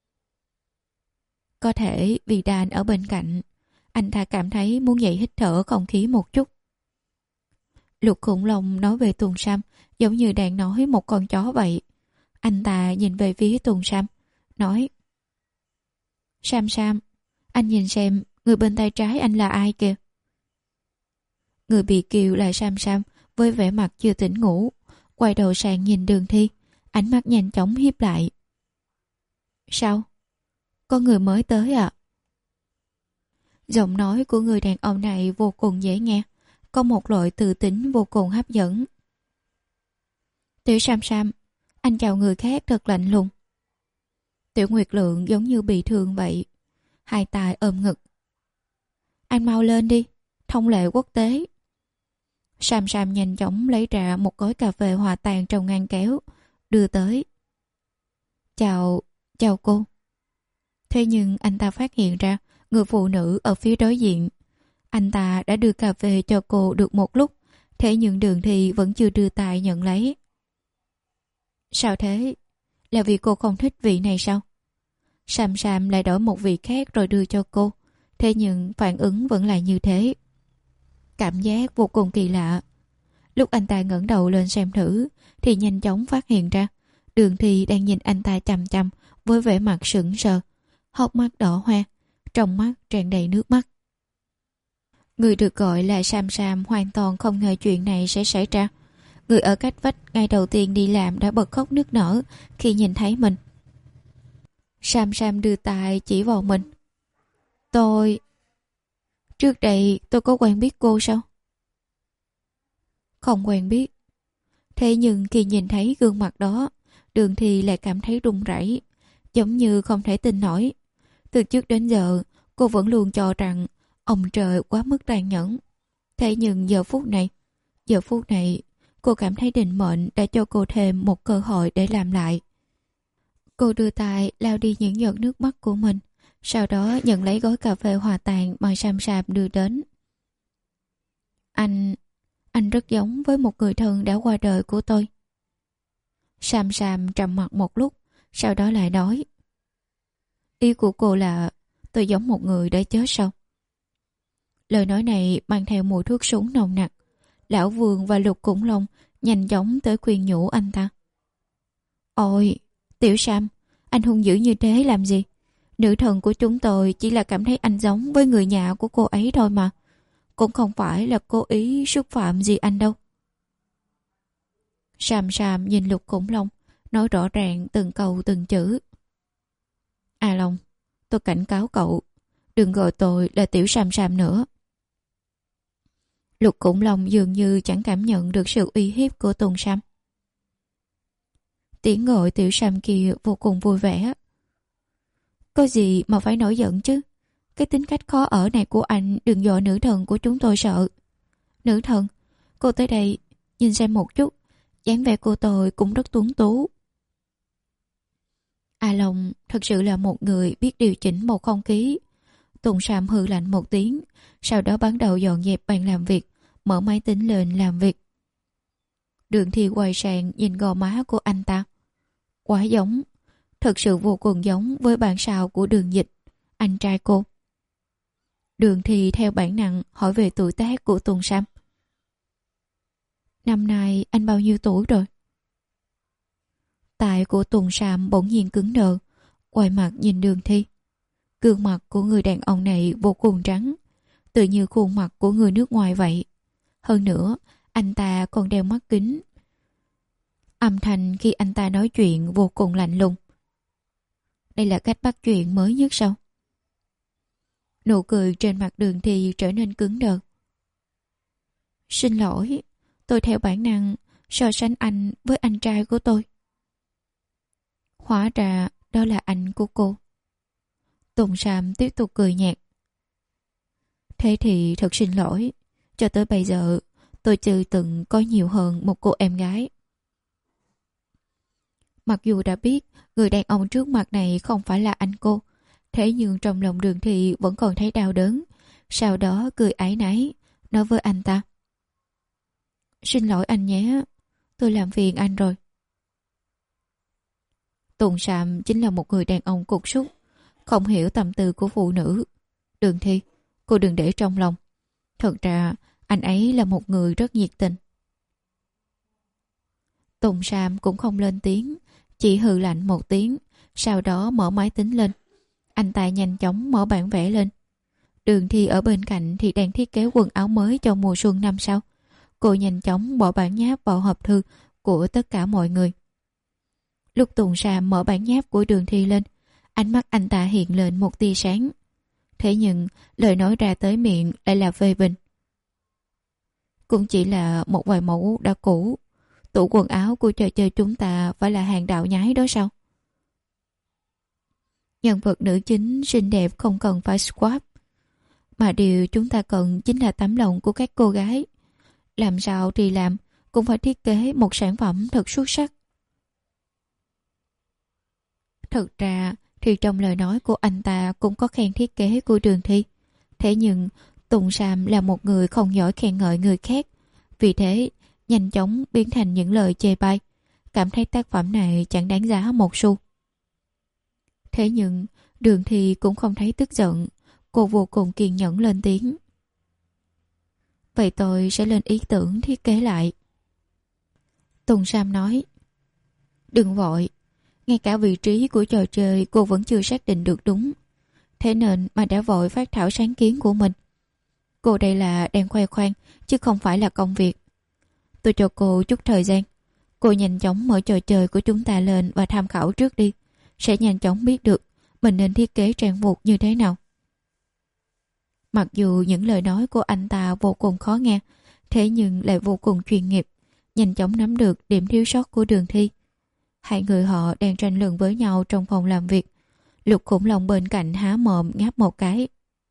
Có thể vì Dan ở bên cạnh, anh ta cảm thấy muốn dậy hít thở không khí một chút. Lục Khủng Long nói về Tùng Sam giống như đang nói một con chó vậy. Anh ta nhìn về phía Tùng Sam, nói: Sam Sam, anh nhìn xem người bên tay trái anh là ai kìa. Người bị kêu là Sam Sam với vẻ mặt chưa tỉnh ngủ, quay đầu sang nhìn Đường Thi, ánh mắt nhanh chóng hiếp lại. Sao? Có người mới tới à? Giọng nói của người đàn ông này vô cùng dễ nghe, có một loại tự tính vô cùng hấp dẫn. Tiểu Sam Sam, anh chào người khác thật lạnh lùng. Tiểu Nguyệt Lượng giống như bị thương vậy, hai tay ôm ngực. Anh mau lên đi, thông lệ quốc tế. Sam Sam nhanh chóng lấy ra một gói cà phê hòa tan trong ngăn kéo, đưa tới. Chào, chào cô. Thế nhưng anh ta phát hiện ra người phụ nữ ở phía đối diện. Anh ta đã đưa cà phê cho cô được một lúc, thế nhưng Đường Thi vẫn chưa đưa tay nhận lấy. Sao thế? Là vì cô không thích vị này sao? Sam Sam lại đổi một vị khác rồi đưa cho cô, thế nhưng phản ứng vẫn là như thế. Cảm giác vô cùng kỳ lạ. Lúc anh ta ngẩng đầu lên xem thử thì nhanh chóng phát hiện ra Đường Thi đang nhìn anh ta chằm chằm với vẻ mặt sững sờ, hốc mắt đỏ hoe, trong mắt tràn đầy nước mắt. Người được gọi là Sam Sam hoàn toàn không ngờ chuyện này sẽ xảy ra. Người ở cách vách ngày đầu tiên đi làm đã bật khóc nức nở khi nhìn thấy mình. Sam Sam đưa tay chỉ vào mình. Tôi... Trước đây tôi có quen biết cô sao? Không quen biết. Thế nhưng khi nhìn thấy gương mặt đó, Đường Thi lại cảm thấy run rẩy, giống như không thể tin nổi. Từ trước đến giờ, cô vẫn luôn cho rằng ông trời quá mức tàn nhẫn. Thế nhưng giờ phút này, giờ phút này, cô cảm thấy định mệnh đã cho cô thêm một cơ hội để làm lại. Cô đưa tay lau đi những giọt nước mắt của mình, sau đó nhận lấy gói cà phê hòa tan mà Sam Sam đưa đến. Anh... anh rất giống với một người thân đã qua đời của tôi. Sam Sam trầm mặc một lúc, sau đó lại nói. Ý của cô là tôi giống một người đã chết sao? Lời nói này mang theo mùi thuốc súng nồng nặc. Lão Vương và Lục Khủng Long nhanh chóng tới khuyên nhủ anh ta. Ôi, Tiểu Sam, anh hung dữ như thế làm gì? Nữ thần của chúng tôi chỉ là cảm thấy anh giống với người nhà của cô ấy thôi mà. Cũng không phải là cố ý xúc phạm gì anh đâu. Sam Sam nhìn Lục Khủng Long, nói rõ ràng từng câu từng chữ. À Long, tôi cảnh cáo cậu, đừng gọi tôi là Tiểu Sam Sam nữa. Lục Khủng Long dường như chẳng cảm nhận được sự uy hiếp của Tùng Sam. Tiếng gọi Tiểu Sam kia vô cùng vui vẻ. Có gì mà phải nổi giận chứ? Cái tính cách khó ở này của anh đừng dọa nữ thần của chúng tôi sợ. Nữ thần, cô tới đây, nhìn xem một chút. Dáng vẻ của tôi cũng rất tuấn tú. A Long thật sự là một người biết điều chỉnh một không khí. Tùng Sam hừ lạnh một tiếng, sau đó bắt đầu dọn dẹp bàn làm việc, mở máy tính lên làm việc. Đường Thi quay sang nhìn gò má của anh ta. Quá giống, thật sự vô cùng giống với bản sao của Đường Dịch, anh trai cô. Đường Thi theo bản năng hỏi về tuổi tác của Tùng Sam. Năm nay anh bao nhiêu tuổi rồi? Tai của Tùng Sam bỗng nhiên cứng đờ, quay mặt nhìn Đường Thi. Gương mặt của người đàn ông này vô cùng trắng, tự như khuôn mặt của người nước ngoài vậy. Hơn nữa, anh ta còn đeo mắt kính. Âm thanh khi anh ta nói chuyện vô cùng lạnh lùng. đây là cách bắt chuyện mới nhất sao? Nụ cười trên mặt Đường Thi trở nên cứng đờ. Xin lỗi, tôi theo bản năng so sánh anh với anh trai của tôi. Hóa ra đó là anh của cô. Tùng Sam tiếp tục cười nhạt. Thế thì thật xin lỗi, cho tới bây giờ tôi chưa từng có nhiều hơn một cô em gái. Mặc dù đã biết người đàn ông trước mặt này không phải là anh cô, thế nhưng trong lòng Đường Thi vẫn còn thấy đau đớn. Sau đó cười áy náy, nói với anh ta. Xin lỗi anh nhé, tôi làm phiền anh rồi. Tùng Sam chính là một người đàn ông cục súc, không hiểu tâm tư của phụ nữ. Đường Thi, cô đừng để trong lòng. Thật ra anh ấy là một người rất nhiệt tình. Tùng Sam cũng không lên tiếng, chỉ hừ lạnh một tiếng, sau đó mở máy tính lên. Anh ta nhanh chóng mở bản vẽ lên. Đường Thi ở bên cạnh thì đang thiết kế quần áo mới cho mùa xuân năm sau. Cô nhanh chóng bỏ bản nháp vào hộp thư của tất cả mọi người. Lúc Tùng Sam mở bản nháp của Đường Thi lên, ánh mắt anh ta hiện lên một tia sáng. Thế nhưng lời nói ra tới miệng lại là phê bình. Cũng chỉ là một vài mẫu đã cũ. Tủ quần áo của trò chơi chúng ta phải là hàng đạo nhái đó sao? Nhân vật nữ chính xinh đẹp không cần phải squat, mà điều chúng ta cần chính là tấm lòng của các cô gái. Làm sao thì làm cũng phải thiết kế một sản phẩm thật xuất sắc. Thực ra thì trong lời nói của anh ta cũng có khen thiết kế của Đường Thi. Thế nhưng Tùng Sam là một người không giỏi khen ngợi người khác, vì thế nhanh chóng biến thành những lời chê bai, cảm thấy tác phẩm này chẳng đáng giá một xu. Thế nhưng Đường Thi cũng không thấy tức giận, cô vô cùng kiên nhẫn lên tiếng. Vậy tôi sẽ lên ý tưởng thiết kế lại. Tùng Sam nói. Đừng vội, ngay cả vị trí của trò chơi cô vẫn chưa xác định được đúng, thế nên mà đã vội phát thảo sáng kiến của mình. Cô đây là đang khoe khoang chứ không phải là công việc. Tôi cho cô chút thời gian. Cô nhanh chóng mở trò chơi của chúng ta lên và tham khảo trước đi, sẽ nhanh chóng biết được mình nên thiết kế trang phục như thế nào. Mặc dù những lời nói của anh ta vô cùng khó nghe, thế nhưng lại vô cùng chuyên nghiệp, nhanh chóng nắm được điểm thiếu sót của Đường Thi. Hai người họ đang tranh luận với nhau trong phòng làm việc. Lục Khủng Long bên cạnh há mồm ngáp một cái.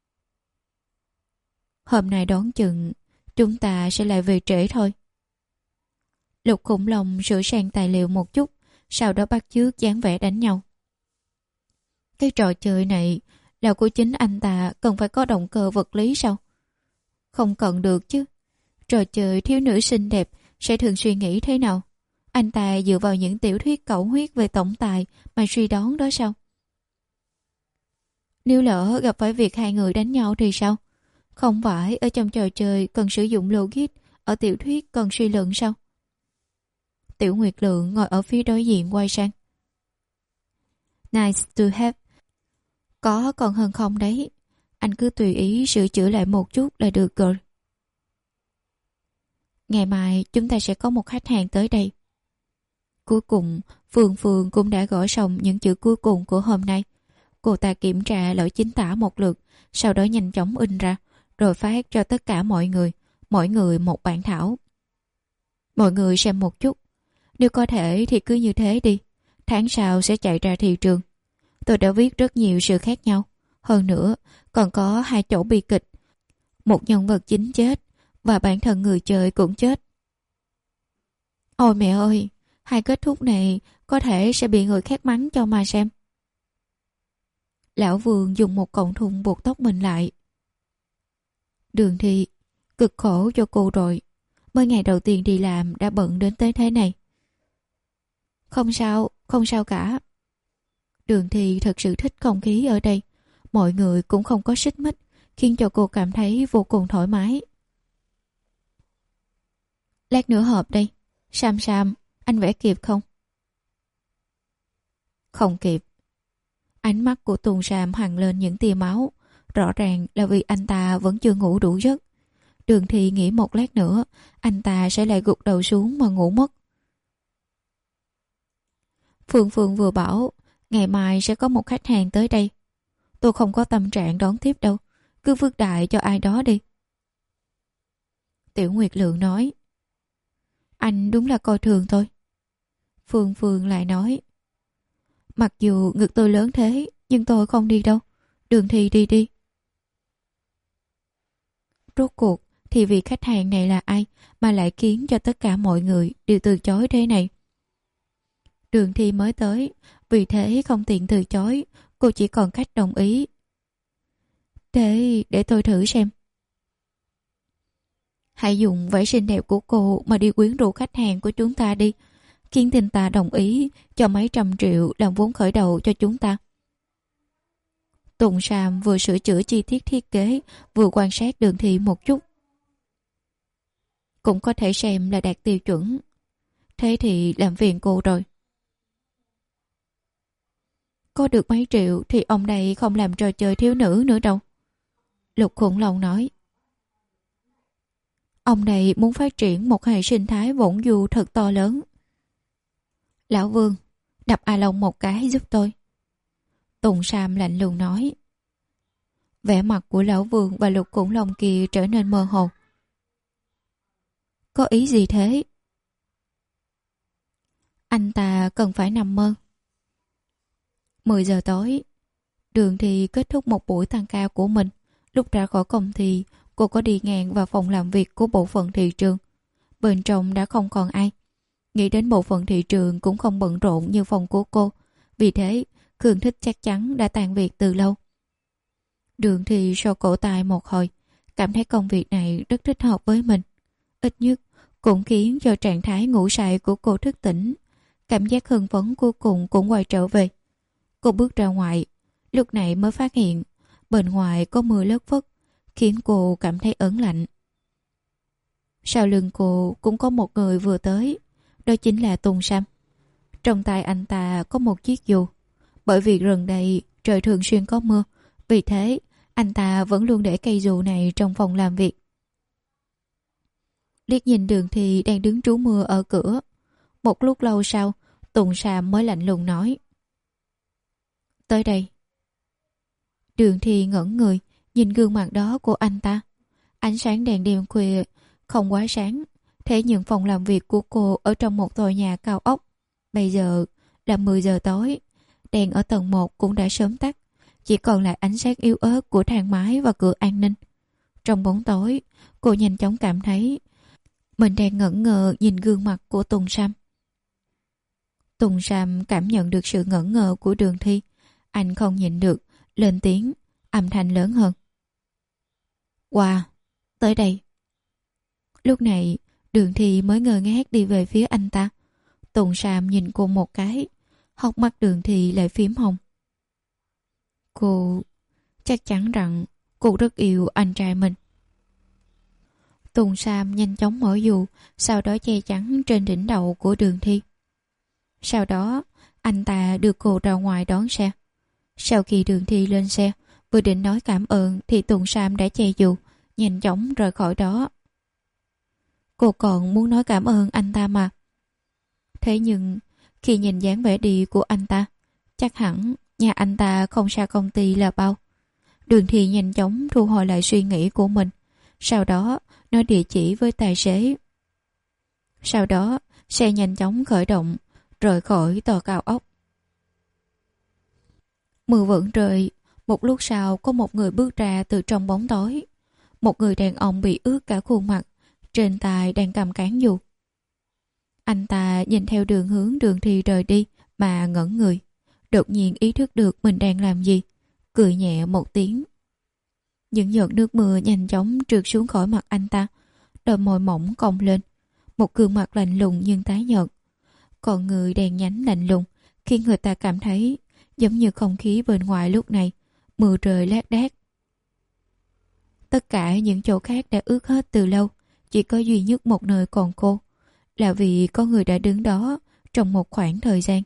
Hôm nay đoán chừng chúng ta sẽ lại về trễ thôi. Lục Khủng Long sửa sang tài liệu một chút, sau đó bắt chước dáng vẻ đánh nhau. Cái trò chơi này là của chính anh ta, cần phải có động cơ vật lý sao? Không cần được chứ. Trò chơi thiếu nữ xinh đẹp sẽ thường suy nghĩ thế nào? Anh ta dựa vào những tiểu thuyết cẩu huyết về tổng tài mà suy đoán đó sao? Nếu lỡ gặp phải việc hai người đánh nhau thì sao? Không phải ở trong trò chơi cần sử dụng logic, ở tiểu thuyết cần suy luận sao? Tiểu Nguyệt Lượng ngồi ở phía đối diện quay sang. Nice to have. Có còn hơn không đấy. Anh cứ tùy ý sửa chữa lại một chút là được rồi. Ngày mai chúng ta sẽ có một khách hàng tới đây. Cuối cùng, Phương Phương cũng đã gõ xong những chữ cuối cùng của hôm nay. Cô ta kiểm tra lỗi chính tả một lượt, sau đó nhanh chóng in ra, rồi phát cho tất cả mọi người, mỗi người một bản thảo. Mọi người xem một chút. Nếu có thể thì cứ như thế đi. Tháng sau sẽ chạy ra thị trường. Tôi đã viết rất nhiều sự khác nhau. Hơn nữa, còn có hai chỗ bi kịch. Một nhân vật chính chết, và bản thân người chơi cũng chết. Ôi mẹ ơi, hai kết thúc này có thể sẽ bị người khác mắng cho mà xem. Lão Vương dùng một cọng thun buộc tóc mình lại. Đường Thi, cực khổ cho cô rồi. Mới ngày đầu tiên đi làm đã bận đến tới thế này. Không sao, không sao cả. Đường Thi thật sự thích không khí ở đây. Mọi người cũng không có xích mích, khiến cho cô cảm thấy vô cùng thoải mái. Lát nữa họp đây. Sam Sam, anh vẽ kịp không? Không kịp. Ánh mắt của Tùng Sam hằn lên những tia máu. Rõ ràng là vì anh ta vẫn chưa ngủ đủ giấc. Đường Thi nghĩ một lát nữa anh ta sẽ lại gục đầu xuống mà ngủ mất. Phương Phương vừa bảo Ngày mai sẽ có một khách hàng tới đây. Tôi không có tâm trạng đón tiếp đâu. Cứ vứt đại cho ai đó đi. Tiểu Nguyệt Lượng nói. Anh đúng là coi thường tôi. Phương Phương lại nói. Mặc dù ngực tôi lớn thế, nhưng tôi không đi đâu. Đường Thi đi đi. Rốt cuộc thì vị khách hàng này là ai mà lại khiến cho tất cả mọi người đều từ chối thế này? Đường Thi mới tới, vì thế không tiện từ chối, cô chỉ còn cách đồng ý. Thế để tôi thử xem. Hãy dùng vẻ xinh đẹp của cô mà đi quyến rũ khách hàng của chúng ta đi, khiến tình ta đồng ý cho mấy trăm triệu làm vốn khởi đầu cho chúng ta. Tùng Sam vừa sửa chữa chi tiết thiết kế, vừa quan sát Đường Thi một chút. Cũng có thể xem là đạt tiêu chuẩn. Thế thì làm phiền cô rồi. Có được mấy triệu thì ông đây không làm trò chơi thiếu nữ nữa đâu. Lục Khủng Long nói. Ông này muốn phát triển một hệ sinh thái vỗn du thật to lớn. Lão Vương, đập A Long một cái giúp tôi. Tùng Sam lạnh lùng nói. Vẻ mặt của Lão Vương và Lục Khủng Long kia trở nên mơ hồ. Có ý gì thế? Anh ta cần phải nằm mơ. mười giờ tối, Đường Thi kết thúc một buổi tăng ca của mình. Lúc ra khỏi công ty, cô có đi ngang vào phòng làm việc của bộ phận thị trường. Bên trong đã không còn ai. Nghĩ đến bộ phận thị trường cũng không bận rộn như phòng của cô. Vì thế, Khương Thích chắc chắn đã tàn việc từ lâu. Đường Thi so cổ tay một hồi, cảm thấy công việc này rất thích hợp với mình. Ít nhất, cũng khiến cho trạng thái ngủ say của cô thức tỉnh. Cảm giác hưng phấn cuối cùng cũng quay trở về. Cô bước ra ngoài, lúc này mới phát hiện bên ngoài có mưa lất phất, khiến cô cảm thấy ớn lạnh. Sau lưng cô cũng có một người vừa tới, đó chính là Tùng Sam. Trong tay anh ta có một chiếc dù. Bởi vì gần đây trời thường xuyên có mưa, vì thế anh ta vẫn luôn để cây dù này trong phòng làm việc. Liếc nhìn Đường Thi đang đứng trú mưa ở cửa. Một lúc lâu sau, Tùng Sam mới lạnh lùng nói. Tới đây. Đường Thi ngẩn người, nhìn gương mặt đó của anh ta. Ánh sáng đèn đêm khuya không quá sáng, thế nhưng phòng làm việc của cô ở trong một tòa nhà cao ốc. Bây giờ là mười giờ tối, đèn ở tầng một cũng đã sớm tắt, chỉ còn lại ánh sáng yếu ớt của thang máy và cửa an ninh. Trong bóng tối, cô nhanh chóng cảm thấy mình đang ngẩn ngơ nhìn gương mặt của Tùng Sam. Tùng Sam cảm nhận được sự ngẩn ngơ của Đường Thi. Anh không nhịn được, lên tiếng, âm thanh lớn hơn. Wow, tới đây. Lúc này, Đường Thi mới ngơ ngác đi về phía anh ta. Tùng Sam nhìn cô một cái, hốc mắt Đường Thi lại phím hồng. Cô chắc chắn rằng cô rất yêu anh trai mình. Tùng Sam nhanh chóng mở dù, sau đó che chắn trên đỉnh đầu của Đường Thi. Sau đó, anh ta đưa cô ra ngoài đón xe. Sau khi Đường Thi lên xe, vừa định nói cảm ơn thì Tùng Sam đã che dù, nhanh chóng rời khỏi đó. Cô còn muốn nói cảm ơn anh ta mà. Thế nhưng, khi nhìn dáng vẻ đi của anh ta, chắc hẳn nhà anh ta không xa công ty là bao. Đường Thi nhanh chóng thu hồi lại suy nghĩ của mình. Sau đó, nói địa chỉ với tài xế. Sau đó, xe nhanh chóng khởi động, rời khỏi tòa cao ốc. Mưa vẫn rơi. Một lúc sau có một người bước ra từ trong bóng tối. Một người đàn ông bị ướt cả khuôn mặt, trên tay đang cầm cán dù. Anh ta nhìn theo đường hướng Đường Thi rời đi mà ngẩn người. Đột nhiên ý thức được mình đang làm gì, cười nhẹ một tiếng. Những giọt nước mưa nhanh chóng trượt xuống khỏi mặt anh ta, đôi môi mỏng cong lên, một gương mặt lạnh lùng nhưng tái nhợt. Còn người đèn nhánh lạnh lùng khiến người ta cảm thấy giống như không khí bên ngoài lúc này mưa rơi lác đác. Tất cả những chỗ khác đã ướt hết từ lâu, chỉ có duy nhất một nơi còn khô, là vì có người đã đứng đó trong một khoảng thời gian.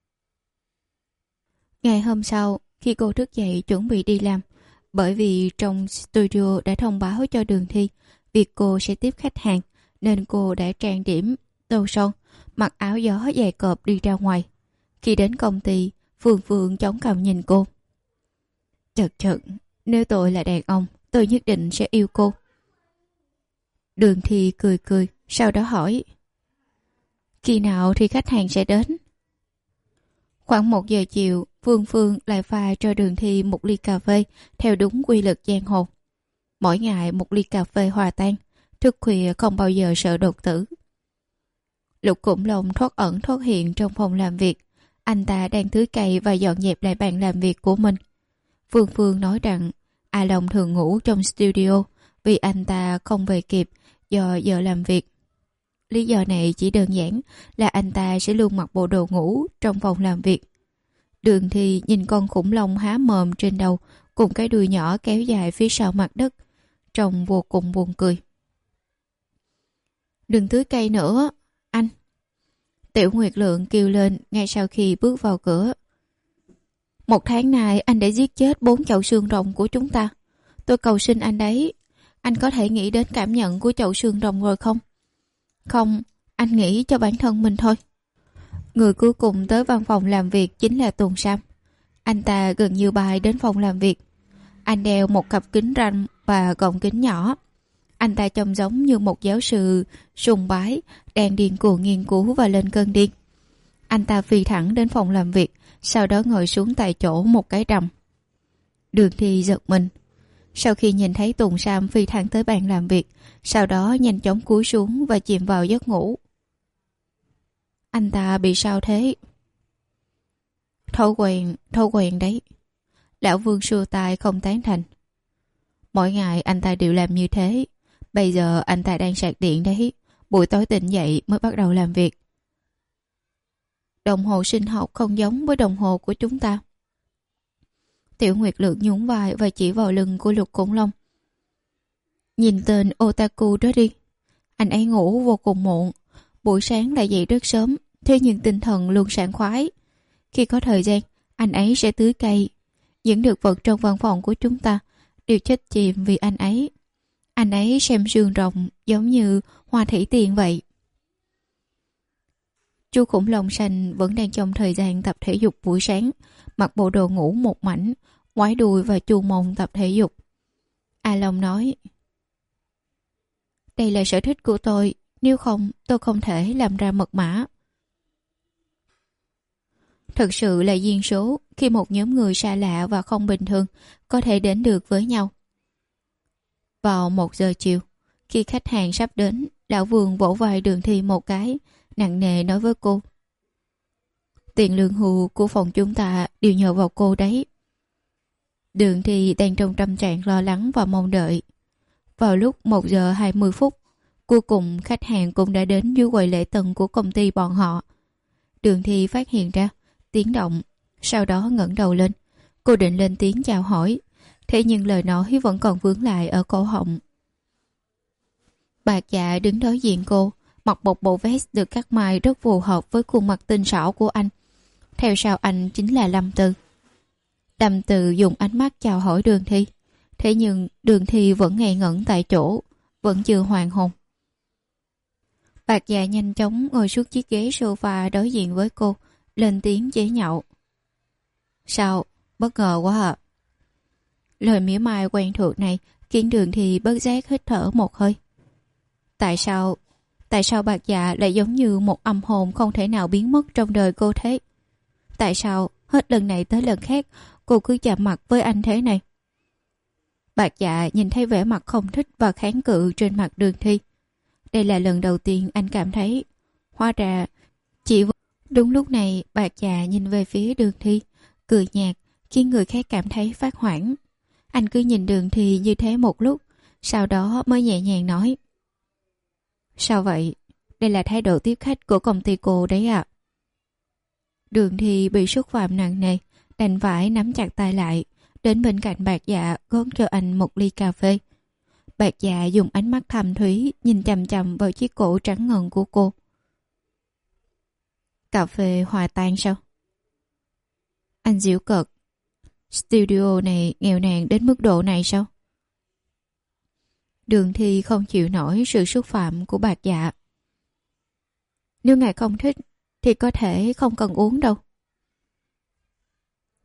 Ngày hôm sau, khi cô thức dậy chuẩn bị đi làm, bởi vì trong studio đã thông báo cho Đường Thi việc cô sẽ tiếp khách hàng, nên cô đã trang điểm, tô son, mặc áo gió dày cộp đi ra ngoài. Khi đến công ty, Phương Phương chống cằm nhìn cô. Chật chật, nếu tôi là đàn ông, tôi nhất định sẽ yêu cô. Đường Thi cười cười, sau đó hỏi. Khi nào thì khách hàng sẽ đến? Khoảng một giờ chiều, Phương Phương lại pha cho Đường Thi một ly cà phê theo đúng quy luật giang hồ. Mỗi ngày một ly cà phê hòa tan, thức khuya không bao giờ sợ đột tử. Lục Củng Long thoát ẩn thoát hiện trong phòng làm việc. Anh ta đang tưới cây và dọn dẹp lại bàn làm việc của mình. Phương Phương nói rằng A Long thường ngủ trong studio vì anh ta không về kịp do giờ làm việc. Lý do này chỉ đơn giản là anh ta sẽ luôn mặc bộ đồ ngủ trong phòng làm việc. Đường Thi nhìn con khủng long há mồm trên đầu cùng cái đuôi nhỏ kéo dài phía sau mặt đất, trông vô cùng buồn cười. Đừng tưới cây nữa, anh. Tiểu Nguyệt Lượng kêu lên ngay sau khi bước vào cửa. Một tháng nay anh đã giết chết bốn chậu xương rồng của chúng ta. Tôi cầu xin anh đấy. Anh có thể nghĩ đến cảm nhận của chậu xương rồng rồi không? Không, anh nghĩ cho bản thân mình thôi. Người cuối cùng tới văn phòng làm việc chính là Tùng Sam. Anh ta gần như bay đến phòng làm việc. Anh đeo một cặp kính râm và gọng kính nhỏ. Anh ta trông giống như một giáo sư sùng bái đang điên cuồng nghiên cứu và lên cơn điên. Anh ta phi thẳng đến phòng làm việc, sau đó ngồi xuống tại chỗ một cái rầm. Đường Thi giật mình. Sau khi nhìn thấy Tùng Sam phi thẳng tới bàn làm việc, sau đó nhanh chóng cúi xuống và chìm vào giấc ngủ. Anh ta bị sao thế? Thói quen, thói quen đấy. Lão Vương xua tay không tán thành. Mỗi ngày anh ta đều làm như thế. Bây giờ anh ta đang sạc điện đấy. Buổi tối tỉnh dậy mới bắt đầu làm việc. Đồng hồ sinh học không giống với đồng hồ của chúng ta. Tiểu Nguyệt Lượng nhún vai và chỉ vào lưng của Lục Củng Long. Nhìn tên otaku đó đi. Anh ấy ngủ vô cùng muộn. Buổi sáng lại dậy rất sớm. Thế nhưng tinh thần luôn sảng khoái. Khi có thời gian, anh ấy sẽ tưới cây. Những thực vật trong văn phòng của chúng ta đều chết chìm vì anh ấy. Anh ấy xem xương rồng giống như hoa thủy tiên vậy. Chú khủng long xanh vẫn đang trong thời gian tập thể dục buổi sáng, mặc bộ đồ ngủ một mảnh, ngoái đuôi và chu mông tập thể dục. A Long nói, đây là sở thích của tôi, nếu không tôi không thể làm ra mật mã. Thật sự là duyên số khi một nhóm người xa lạ và không bình thường có thể đến được với nhau. Vào một giờ chiều, khi khách hàng sắp đến, Lão Vương vỗ vai Đường Thi một cái, nặng nề nói với cô. Tiền lương hưu của phòng chúng ta đều nhờ vào cô đấy. Đường Thi đang trong tâm trạng lo lắng và mong đợi. Vào lúc một giờ hai mươi phút, cuối cùng khách hàng cũng đã đến dưới quầy lễ tân của công ty bọn họ. Đường Thi phát hiện ra tiếng động, sau đó ngẩng đầu lên. Cô định lên tiếng chào hỏi, thế nhưng lời nói vẫn còn vướng lại ở cổ họng. Bạc Dạ đứng đối diện cô, mặc một bộ vest được cắt may rất phù hợp với khuôn mặt tinh xảo của anh. Theo sau anh chính là Lâm Từ. Lâm Từ dùng ánh mắt chào hỏi Đường Thi, thế nhưng Đường Thi vẫn ngây ngẩn tại chỗ, vẫn chưa hoàn hồn. Bạc Dạ nhanh chóng ngồi xuống chiếc ghế sofa đối diện với cô, lên tiếng chế nhạo. Sao? Bất ngờ quá à? Lời mỉa mai quen thuộc này khiến Đường Thi bất giác hít thở một hơi. Tại sao, tại sao Bạc Dạ lại giống như một âm hồn không thể nào biến mất trong đời cô thế? Tại sao hết lần này tới lần khác cô cứ chạm mặt với anh thế này? Bạc Dạ nhìn thấy vẻ mặt không thích và kháng cự trên mặt Đường Thi. Đây là lần đầu tiên anh cảm thấy. Hóa ra chỉ đúng lúc này Bạc Dạ nhìn về phía Đường Thi, cười nhạt khiến người khác cảm thấy phát hoảng. Anh cứ nhìn Đường Thi như thế một lúc, sau đó mới nhẹ nhàng nói. Sao vậy? Đây là thái độ tiếp khách của công ty cô đấy ạ. À? Đường Thi bị xúc phạm nặng nề, đành phải nắm chặt tay lại, đến bên cạnh Bạc Dạ gót cho anh một ly cà phê. Bạc Dạ dùng ánh mắt thầm thúy nhìn chằm chằm vào chiếc cổ trắng ngần của cô. Cà phê hòa tan sao? Anh giễu cợt. Studio này nghèo nàn đến mức độ này sao? Đường Thi không chịu nổi sự xúc phạm của Bạc Dạ. Nếu ngài không thích thì có thể không cần uống đâu.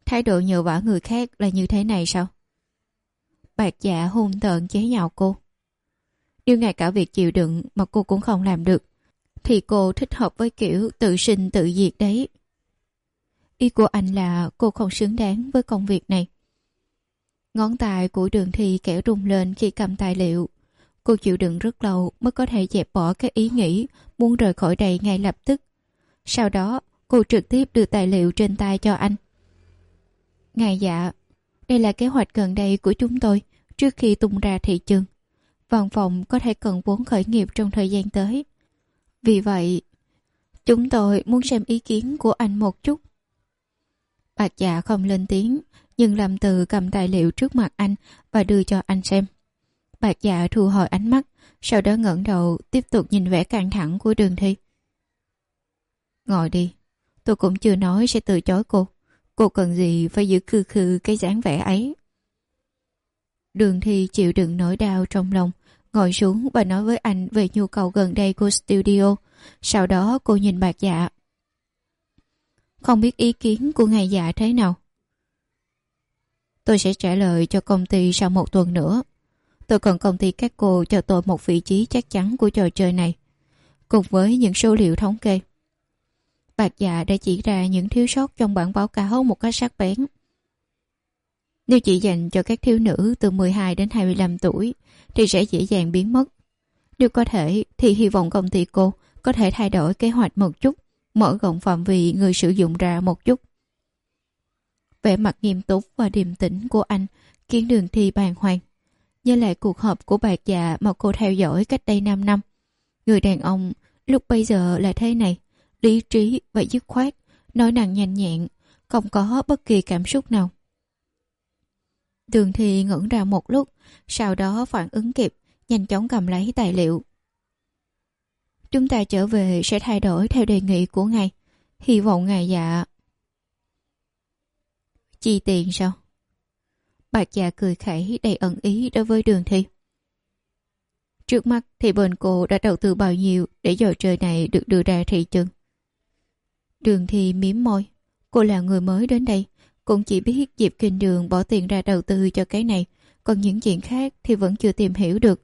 Thái độ nhờ vả người khác là như thế này sao? Bạc Dạ hung tợn chế nhạo cô. Nếu ngay cả việc chịu đựng mà cô cũng không làm được, thì cô thích hợp với kiểu tự sinh tự diệt đấy. Ý của anh là cô không xứng đáng với công việc này. Ngón tay của Đường Thi kẻ rung lên khi cầm tài liệu. Cô chịu đựng rất lâu mới có thể dẹp bỏ cái ý nghĩ muốn rời khỏi đây ngay lập tức. Sau đó cô trực tiếp đưa tài liệu trên tay cho anh. Ngài Dạ, đây là kế hoạch gần đây của chúng tôi trước khi tung ra thị trường. Văn phòng có thể cần vốn khởi nghiệp trong thời gian tới. Vì vậy, chúng tôi muốn xem ý kiến của anh một chút. Bạc Dạ không lên tiếng, nhưng Lâm Từ cầm tài liệu trước mặt anh và đưa cho anh xem. Bạc Dạ thu hồi ánh mắt, sau đó ngẩng đầu tiếp tục nhìn vẻ căng thẳng của Đường Thi. Ngồi đi, tôi cũng chưa nói sẽ từ chối cô. Cô cần gì phải giữ khư khư cái dáng vẻ ấy. Đường Thi chịu đựng nỗi đau trong lòng, ngồi xuống và nói với anh về nhu cầu gần đây của studio. Sau đó cô nhìn Bạc Dạ. Không biết ý kiến của ngài Dạ thế nào? Tôi sẽ trả lời cho công ty sau một tuần nữa. Tôi cần công ty các cô cho tôi một vị trí chắc chắn của trò chơi này, cùng với những số liệu thống kê. Bạc Dạ đã chỉ ra những thiếu sót trong bản báo cáo một cách sắc bén. Nếu chỉ dành cho các thiếu nữ từ mười hai đến hai mươi lăm tuổi thì sẽ dễ dàng biến mất. Nếu có thể thì hy vọng công ty cô có thể thay đổi kế hoạch một chút, mở rộng phạm vi người sử dụng ra một chút. Vẻ mặt nghiêm túc và điềm tĩnh của anh khiến Đường Thi bàng hoàng. Nhớ lại cuộc họp của Bạc Dạ mà cô theo dõi cách đây năm năm. Người đàn ông lúc bây giờ là thế này, lý trí và dứt khoát, nói năng nhanh nhẹn, không có bất kỳ cảm xúc nào. Đường Thi ngẩn ra một lúc, sau đó phản ứng kịp, nhanh chóng cầm lấy tài liệu. Chúng ta trở về sẽ thay đổi theo đề nghị của ngài. Hy vọng ngài Dạ... Chi tiền sao? Bạc Dạ cười khẩy đầy ẩn ý đối với Đường Thi. Trước mắt thì bên cô đã đầu tư bao nhiêu để trò chơi này được đưa ra thị trường? Đường Thi mím môi. Cô là người mới đến đây, cũng chỉ biết Diệp Kinh Đường bỏ tiền ra đầu tư cho cái này, còn những chuyện khác thì vẫn chưa tìm hiểu được.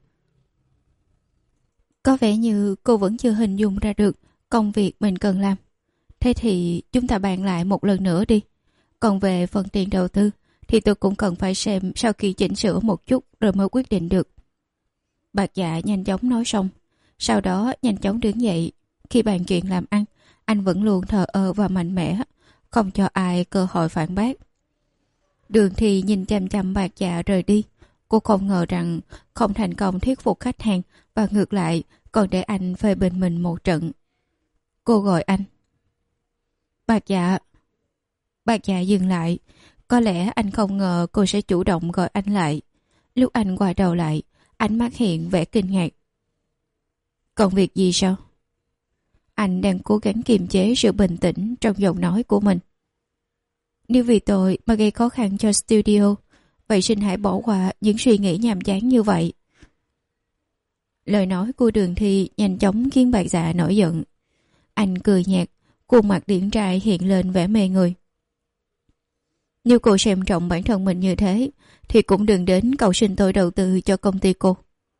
Có vẻ như cô vẫn chưa hình dung ra được công việc mình cần làm. Thế thì chúng ta bàn lại một lần nữa đi. Còn về phần tiền đầu tư thì tôi cũng cần phải xem sau khi chỉnh sửa một chút rồi mới quyết định được. Bạc Dạ nhanh chóng nói xong, sau đó nhanh chóng đứng dậy. Khi bàn chuyện làm ăn, anh vẫn luôn thờ ơ và mạnh mẽ, không cho ai cơ hội phản bác. Đường Thi nhìn chăm chăm Bạc Dạ rời đi. Cô không ngờ rằng không thành công thuyết phục khách hàng và ngược lại còn để anh phê bình mình một trận. Cô gọi anh. Bạc Dạ. Bạc Dạ dừng lại. Có lẽ anh không ngờ cô sẽ chủ động gọi anh lại. Lúc anh quay đầu lại, ánh mắt hiện vẻ kinh ngạc. Còn việc gì sao? Anh đang cố gắng kiềm chế sự bình tĩnh trong giọng nói của mình. Nếu vì tôi mà gây khó khăn cho studio, vậy xin hãy bỏ qua những suy nghĩ nhàm chán như vậy. Lời nói của Đường Thi nhanh chóng khiến Bạc Dạ nổi giận. Anh cười nhạt, khuôn mặt điển trai hiện lên vẻ mê người. Nếu cô xem trọng bản thân mình như thế, thì cũng đừng đến cầu xin tôi đầu tư cho công ty cô.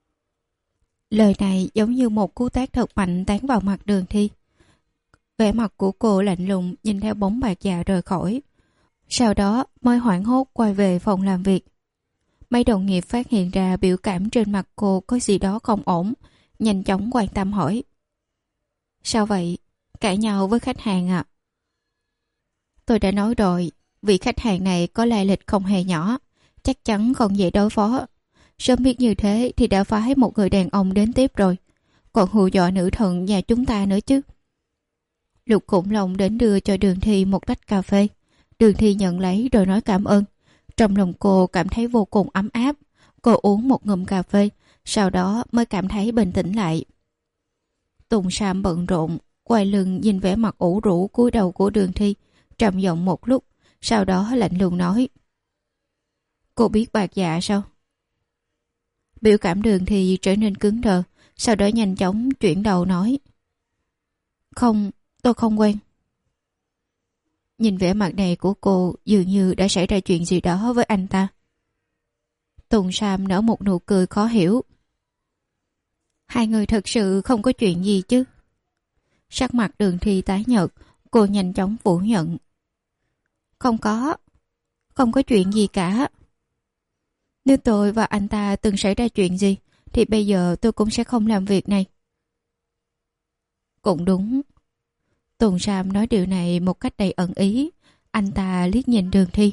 Lời này giống như một cú tát thật mạnh tán vào mặt Đường Thi. Vẻ mặt của cô lạnh lùng nhìn theo bóng Bạc Dạ rời khỏi. Sau đó mới hoảng hốt quay về phòng làm việc. Mấy đồng nghiệp phát hiện ra biểu cảm trên mặt cô có gì đó không ổn, nhanh chóng quan tâm hỏi. Sao vậy? Cãi nhau với khách hàng à? Tôi đã nói rồi, vị khách hàng này có lai lịch không hề nhỏ, chắc chắn không dễ đối phó. Sớm biết như thế thì đã phái một người đàn ông đến tiếp rồi, còn hù dọa nữ thần nhà chúng ta nữa chứ. Lục Khủng Long đến đưa cho Đường Thi một tách cà phê. Đường Thi nhận lấy rồi nói cảm ơn. Trong lòng cô cảm thấy vô cùng ấm áp. Cô uống một ngụm cà phê, sau đó mới cảm thấy bình tĩnh lại. Tùng Sam bận rộn, quay lưng nhìn vẻ mặt ủ rũ cúi đầu của Đường Thi, trầm giọng một lúc, sau đó lạnh lùng nói. Cô biết Bạc Dạ sao? Biểu cảm Đường Thi trở nên cứng đờ, sau đó nhanh chóng chuyển đầu nói. Không, tôi không quen. Nhìn vẻ mặt này của cô dường như đã xảy ra chuyện gì đó với anh ta. Tùng Sam nở một nụ cười khó hiểu. Hai người thật sự không có chuyện gì chứ? Sắc mặt Đường Thi tái nhợt, cô nhanh chóng phủ nhận. Không có, không có chuyện gì cả. Nếu tôi và anh ta từng xảy ra chuyện gì, thì bây giờ tôi cũng sẽ không làm việc này. Cũng đúng. Tùng Sam nói điều này một cách đầy ẩn ý. Anh ta liếc nhìn Đường Thi.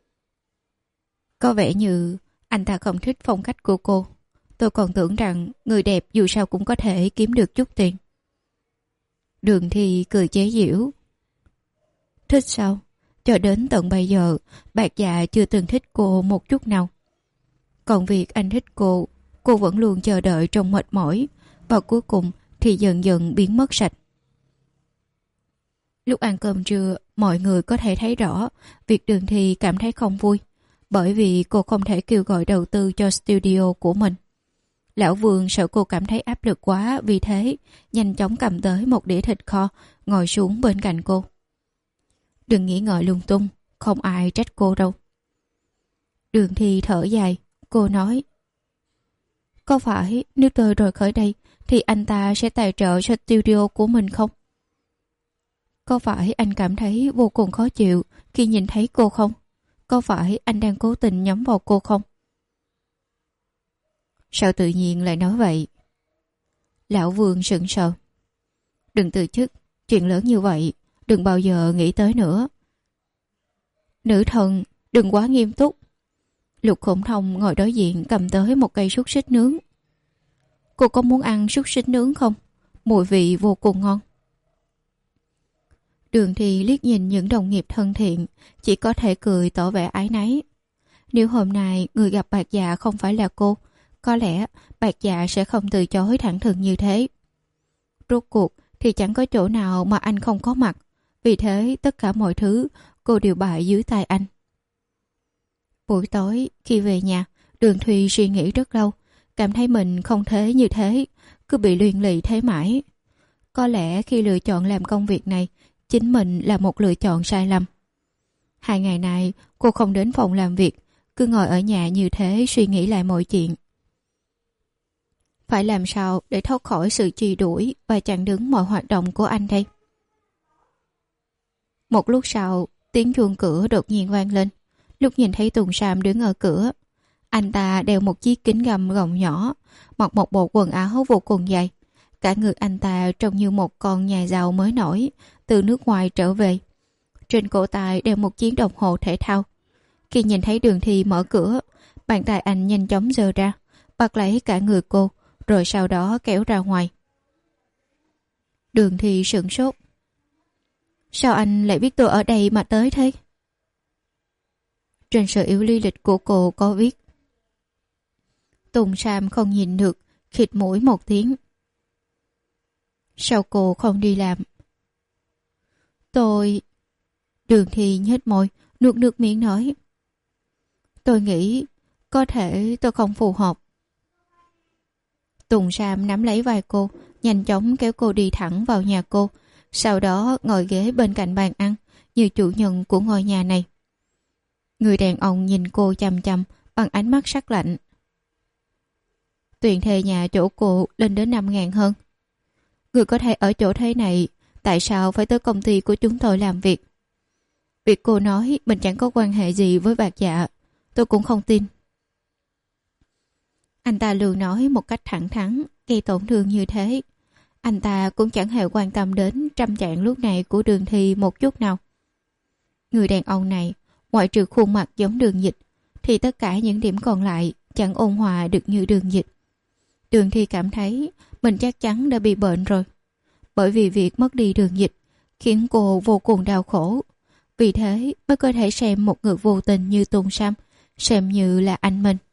Có vẻ như anh ta không thích phong cách của cô. Tôi còn tưởng rằng người đẹp dù sao cũng có thể kiếm được chút tiền. Đường Thi cười chế giễu. Thích sao? Cho đến tận bây giờ, bạc dạ chưa từng thích cô một chút nào. Còn việc anh thích cô, cô vẫn luôn chờ đợi trong mệt mỏi, và cuối cùng thì dần dần biến mất sạch. Lúc ăn cơm trưa, mọi người có thể thấy rõ việc Đường Thi cảm thấy không vui, bởi vì cô không thể kêu gọi đầu tư cho studio của mình. Lão Vương sợ cô cảm thấy áp lực quá, vì thế nhanh chóng cầm tới một đĩa thịt kho, ngồi xuống bên cạnh cô. Đừng nghĩ ngợi lung tung, không ai trách cô đâu. Đường Thi thở dài, cô nói. Có phải nếu tôi rời khỏi đây thì anh ta sẽ tài trợ cho studio của mình không? Có phải anh cảm thấy vô cùng khó chịu khi nhìn thấy cô không? Có phải anh đang cố tình nhắm vào cô không? Sao tự nhiên lại nói vậy? Lão Vương sững sờ. Đừng từ chức, chuyện lớn như vậy đừng bao giờ nghĩ tới nữa. Nữ thần, đừng quá nghiêm túc. Lục Khổng Thông ngồi đối diện cầm tới một cây xúc xích nướng. Cô có muốn ăn xúc xích nướng không? Mùi vị vô cùng ngon. Đường Thi liếc nhìn những đồng nghiệp thân thiện, chỉ có thể cười tỏ vẻ ái náy. Nếu hôm nay người gặp bạc dạ không phải là cô, có lẽ bạc dạ sẽ không từ chối thẳng thừng như thế. Rốt cuộc thì chẳng có chỗ nào mà anh không có mặt, vì thế tất cả mọi thứ cô đều bại dưới tay anh. Buổi tối khi về nhà, Đường Thi suy nghĩ rất lâu, cảm thấy mình không thể như thế, cứ bị luyện lị thế mãi. Có lẽ khi lựa chọn làm công việc này, chính mình là một lựa chọn sai lầm. Hai ngày nay cô không đến phòng làm việc, cứ ngồi ở nhà như thế suy nghĩ lại mọi chuyện. Phải làm sao để thoát khỏi sự truy đuổi và chặn đứng mọi hoạt động của anh đây? Một lúc sau, tiếng chuông cửa đột nhiên vang lên. Lúc nhìn thấy Tùng Sam đứng ở cửa, anh ta đeo một chiếc kính gầm gọng nhỏ, mặc một bộ quần áo vô cùng dày. Cả người anh ta trông như một con nhà giàu mới nổi, từ nước ngoài trở về. Trên cổ tay đeo một chiếc đồng hồ thể thao. Khi nhìn thấy Đường Thi mở cửa, bàn tay anh nhanh chóng giơ ra, bắt lấy cả người cô, rồi sau đó kéo ra ngoài. Đường Thi sửng sốt. Sao anh lại biết tôi ở đây mà tới thế? Trên sơ yếu lý lịch của cô có viết. Tùng Sam không nhìn được, khịt mũi một tiếng. Sao cô không đi làm? Tôi... Đường Thi nhếch môi, nuốt nước miếng nói. Tôi nghĩ có thể tôi không phù hợp. Tùng Sam nắm lấy vai cô, nhanh chóng kéo cô đi thẳng vào nhà cô, sau đó ngồi ghế bên cạnh bàn ăn, như chủ nhân của ngôi nhà này. Người đàn ông nhìn cô chằm chằm bằng ánh mắt sắc lạnh. Tiền thuê nhà chỗ cô lên đến năm ngàn hơn. Người có thể ở chỗ thế này, tại sao phải tới công ty của chúng tôi làm việc? Việc cô nói mình chẳng có quan hệ gì với bạc dạ, tôi cũng không tin. Anh ta lừa nói một cách thẳng thắn, gây tổn thương như thế. Anh ta cũng chẳng hề quan tâm đến tâm trạng lúc này của Đường Thi một chút nào. Người đàn ông này, ngoại trừ khuôn mặt giống Đường Dịch, thì tất cả những điểm còn lại chẳng ôn hòa được như Đường Dịch. Đường Thi cảm thấy mình chắc chắn đã bị bệnh rồi. Bởi vì việc mất đi Đường Dịch khiến cô vô cùng đau khổ. Vì thế mới có thể xem một người vô tình như Tùng Sam xem như là anh mình.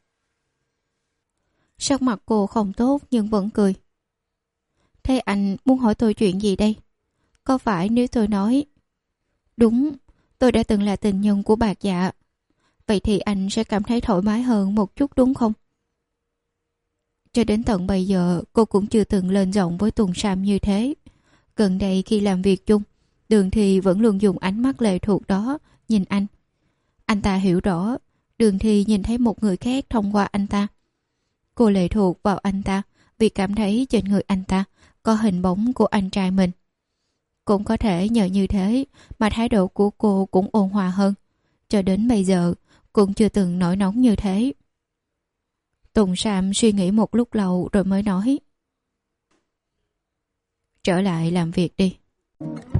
Sắc mặt cô không tốt nhưng vẫn cười. Thế anh muốn hỏi tôi chuyện gì đây? Có phải nếu tôi nói đúng, tôi đã từng là tình nhân của bạc dạ, vậy thì anh sẽ cảm thấy thoải mái hơn một chút đúng không? Cho đến tận bây giờ cô cũng chưa từng lên giọng với Tùng Sam như thế. Gần đây khi làm việc chung, Đường Thi vẫn luôn dùng ánh mắt lệ thuộc đó nhìn anh. Anh ta hiểu rõ Đường Thi nhìn thấy một người khác thông qua anh ta. Cô lệ thuộc vào anh ta vì cảm thấy trên người anh ta có hình bóng của anh trai mình. Cũng có thể nhờ như thế mà thái độ của cô cũng ôn hòa hơn. Cho đến bây giờ cũng chưa từng nổi nóng như thế. Tùng Sam suy nghĩ một lúc lâu rồi mới nói: trở lại làm việc đi.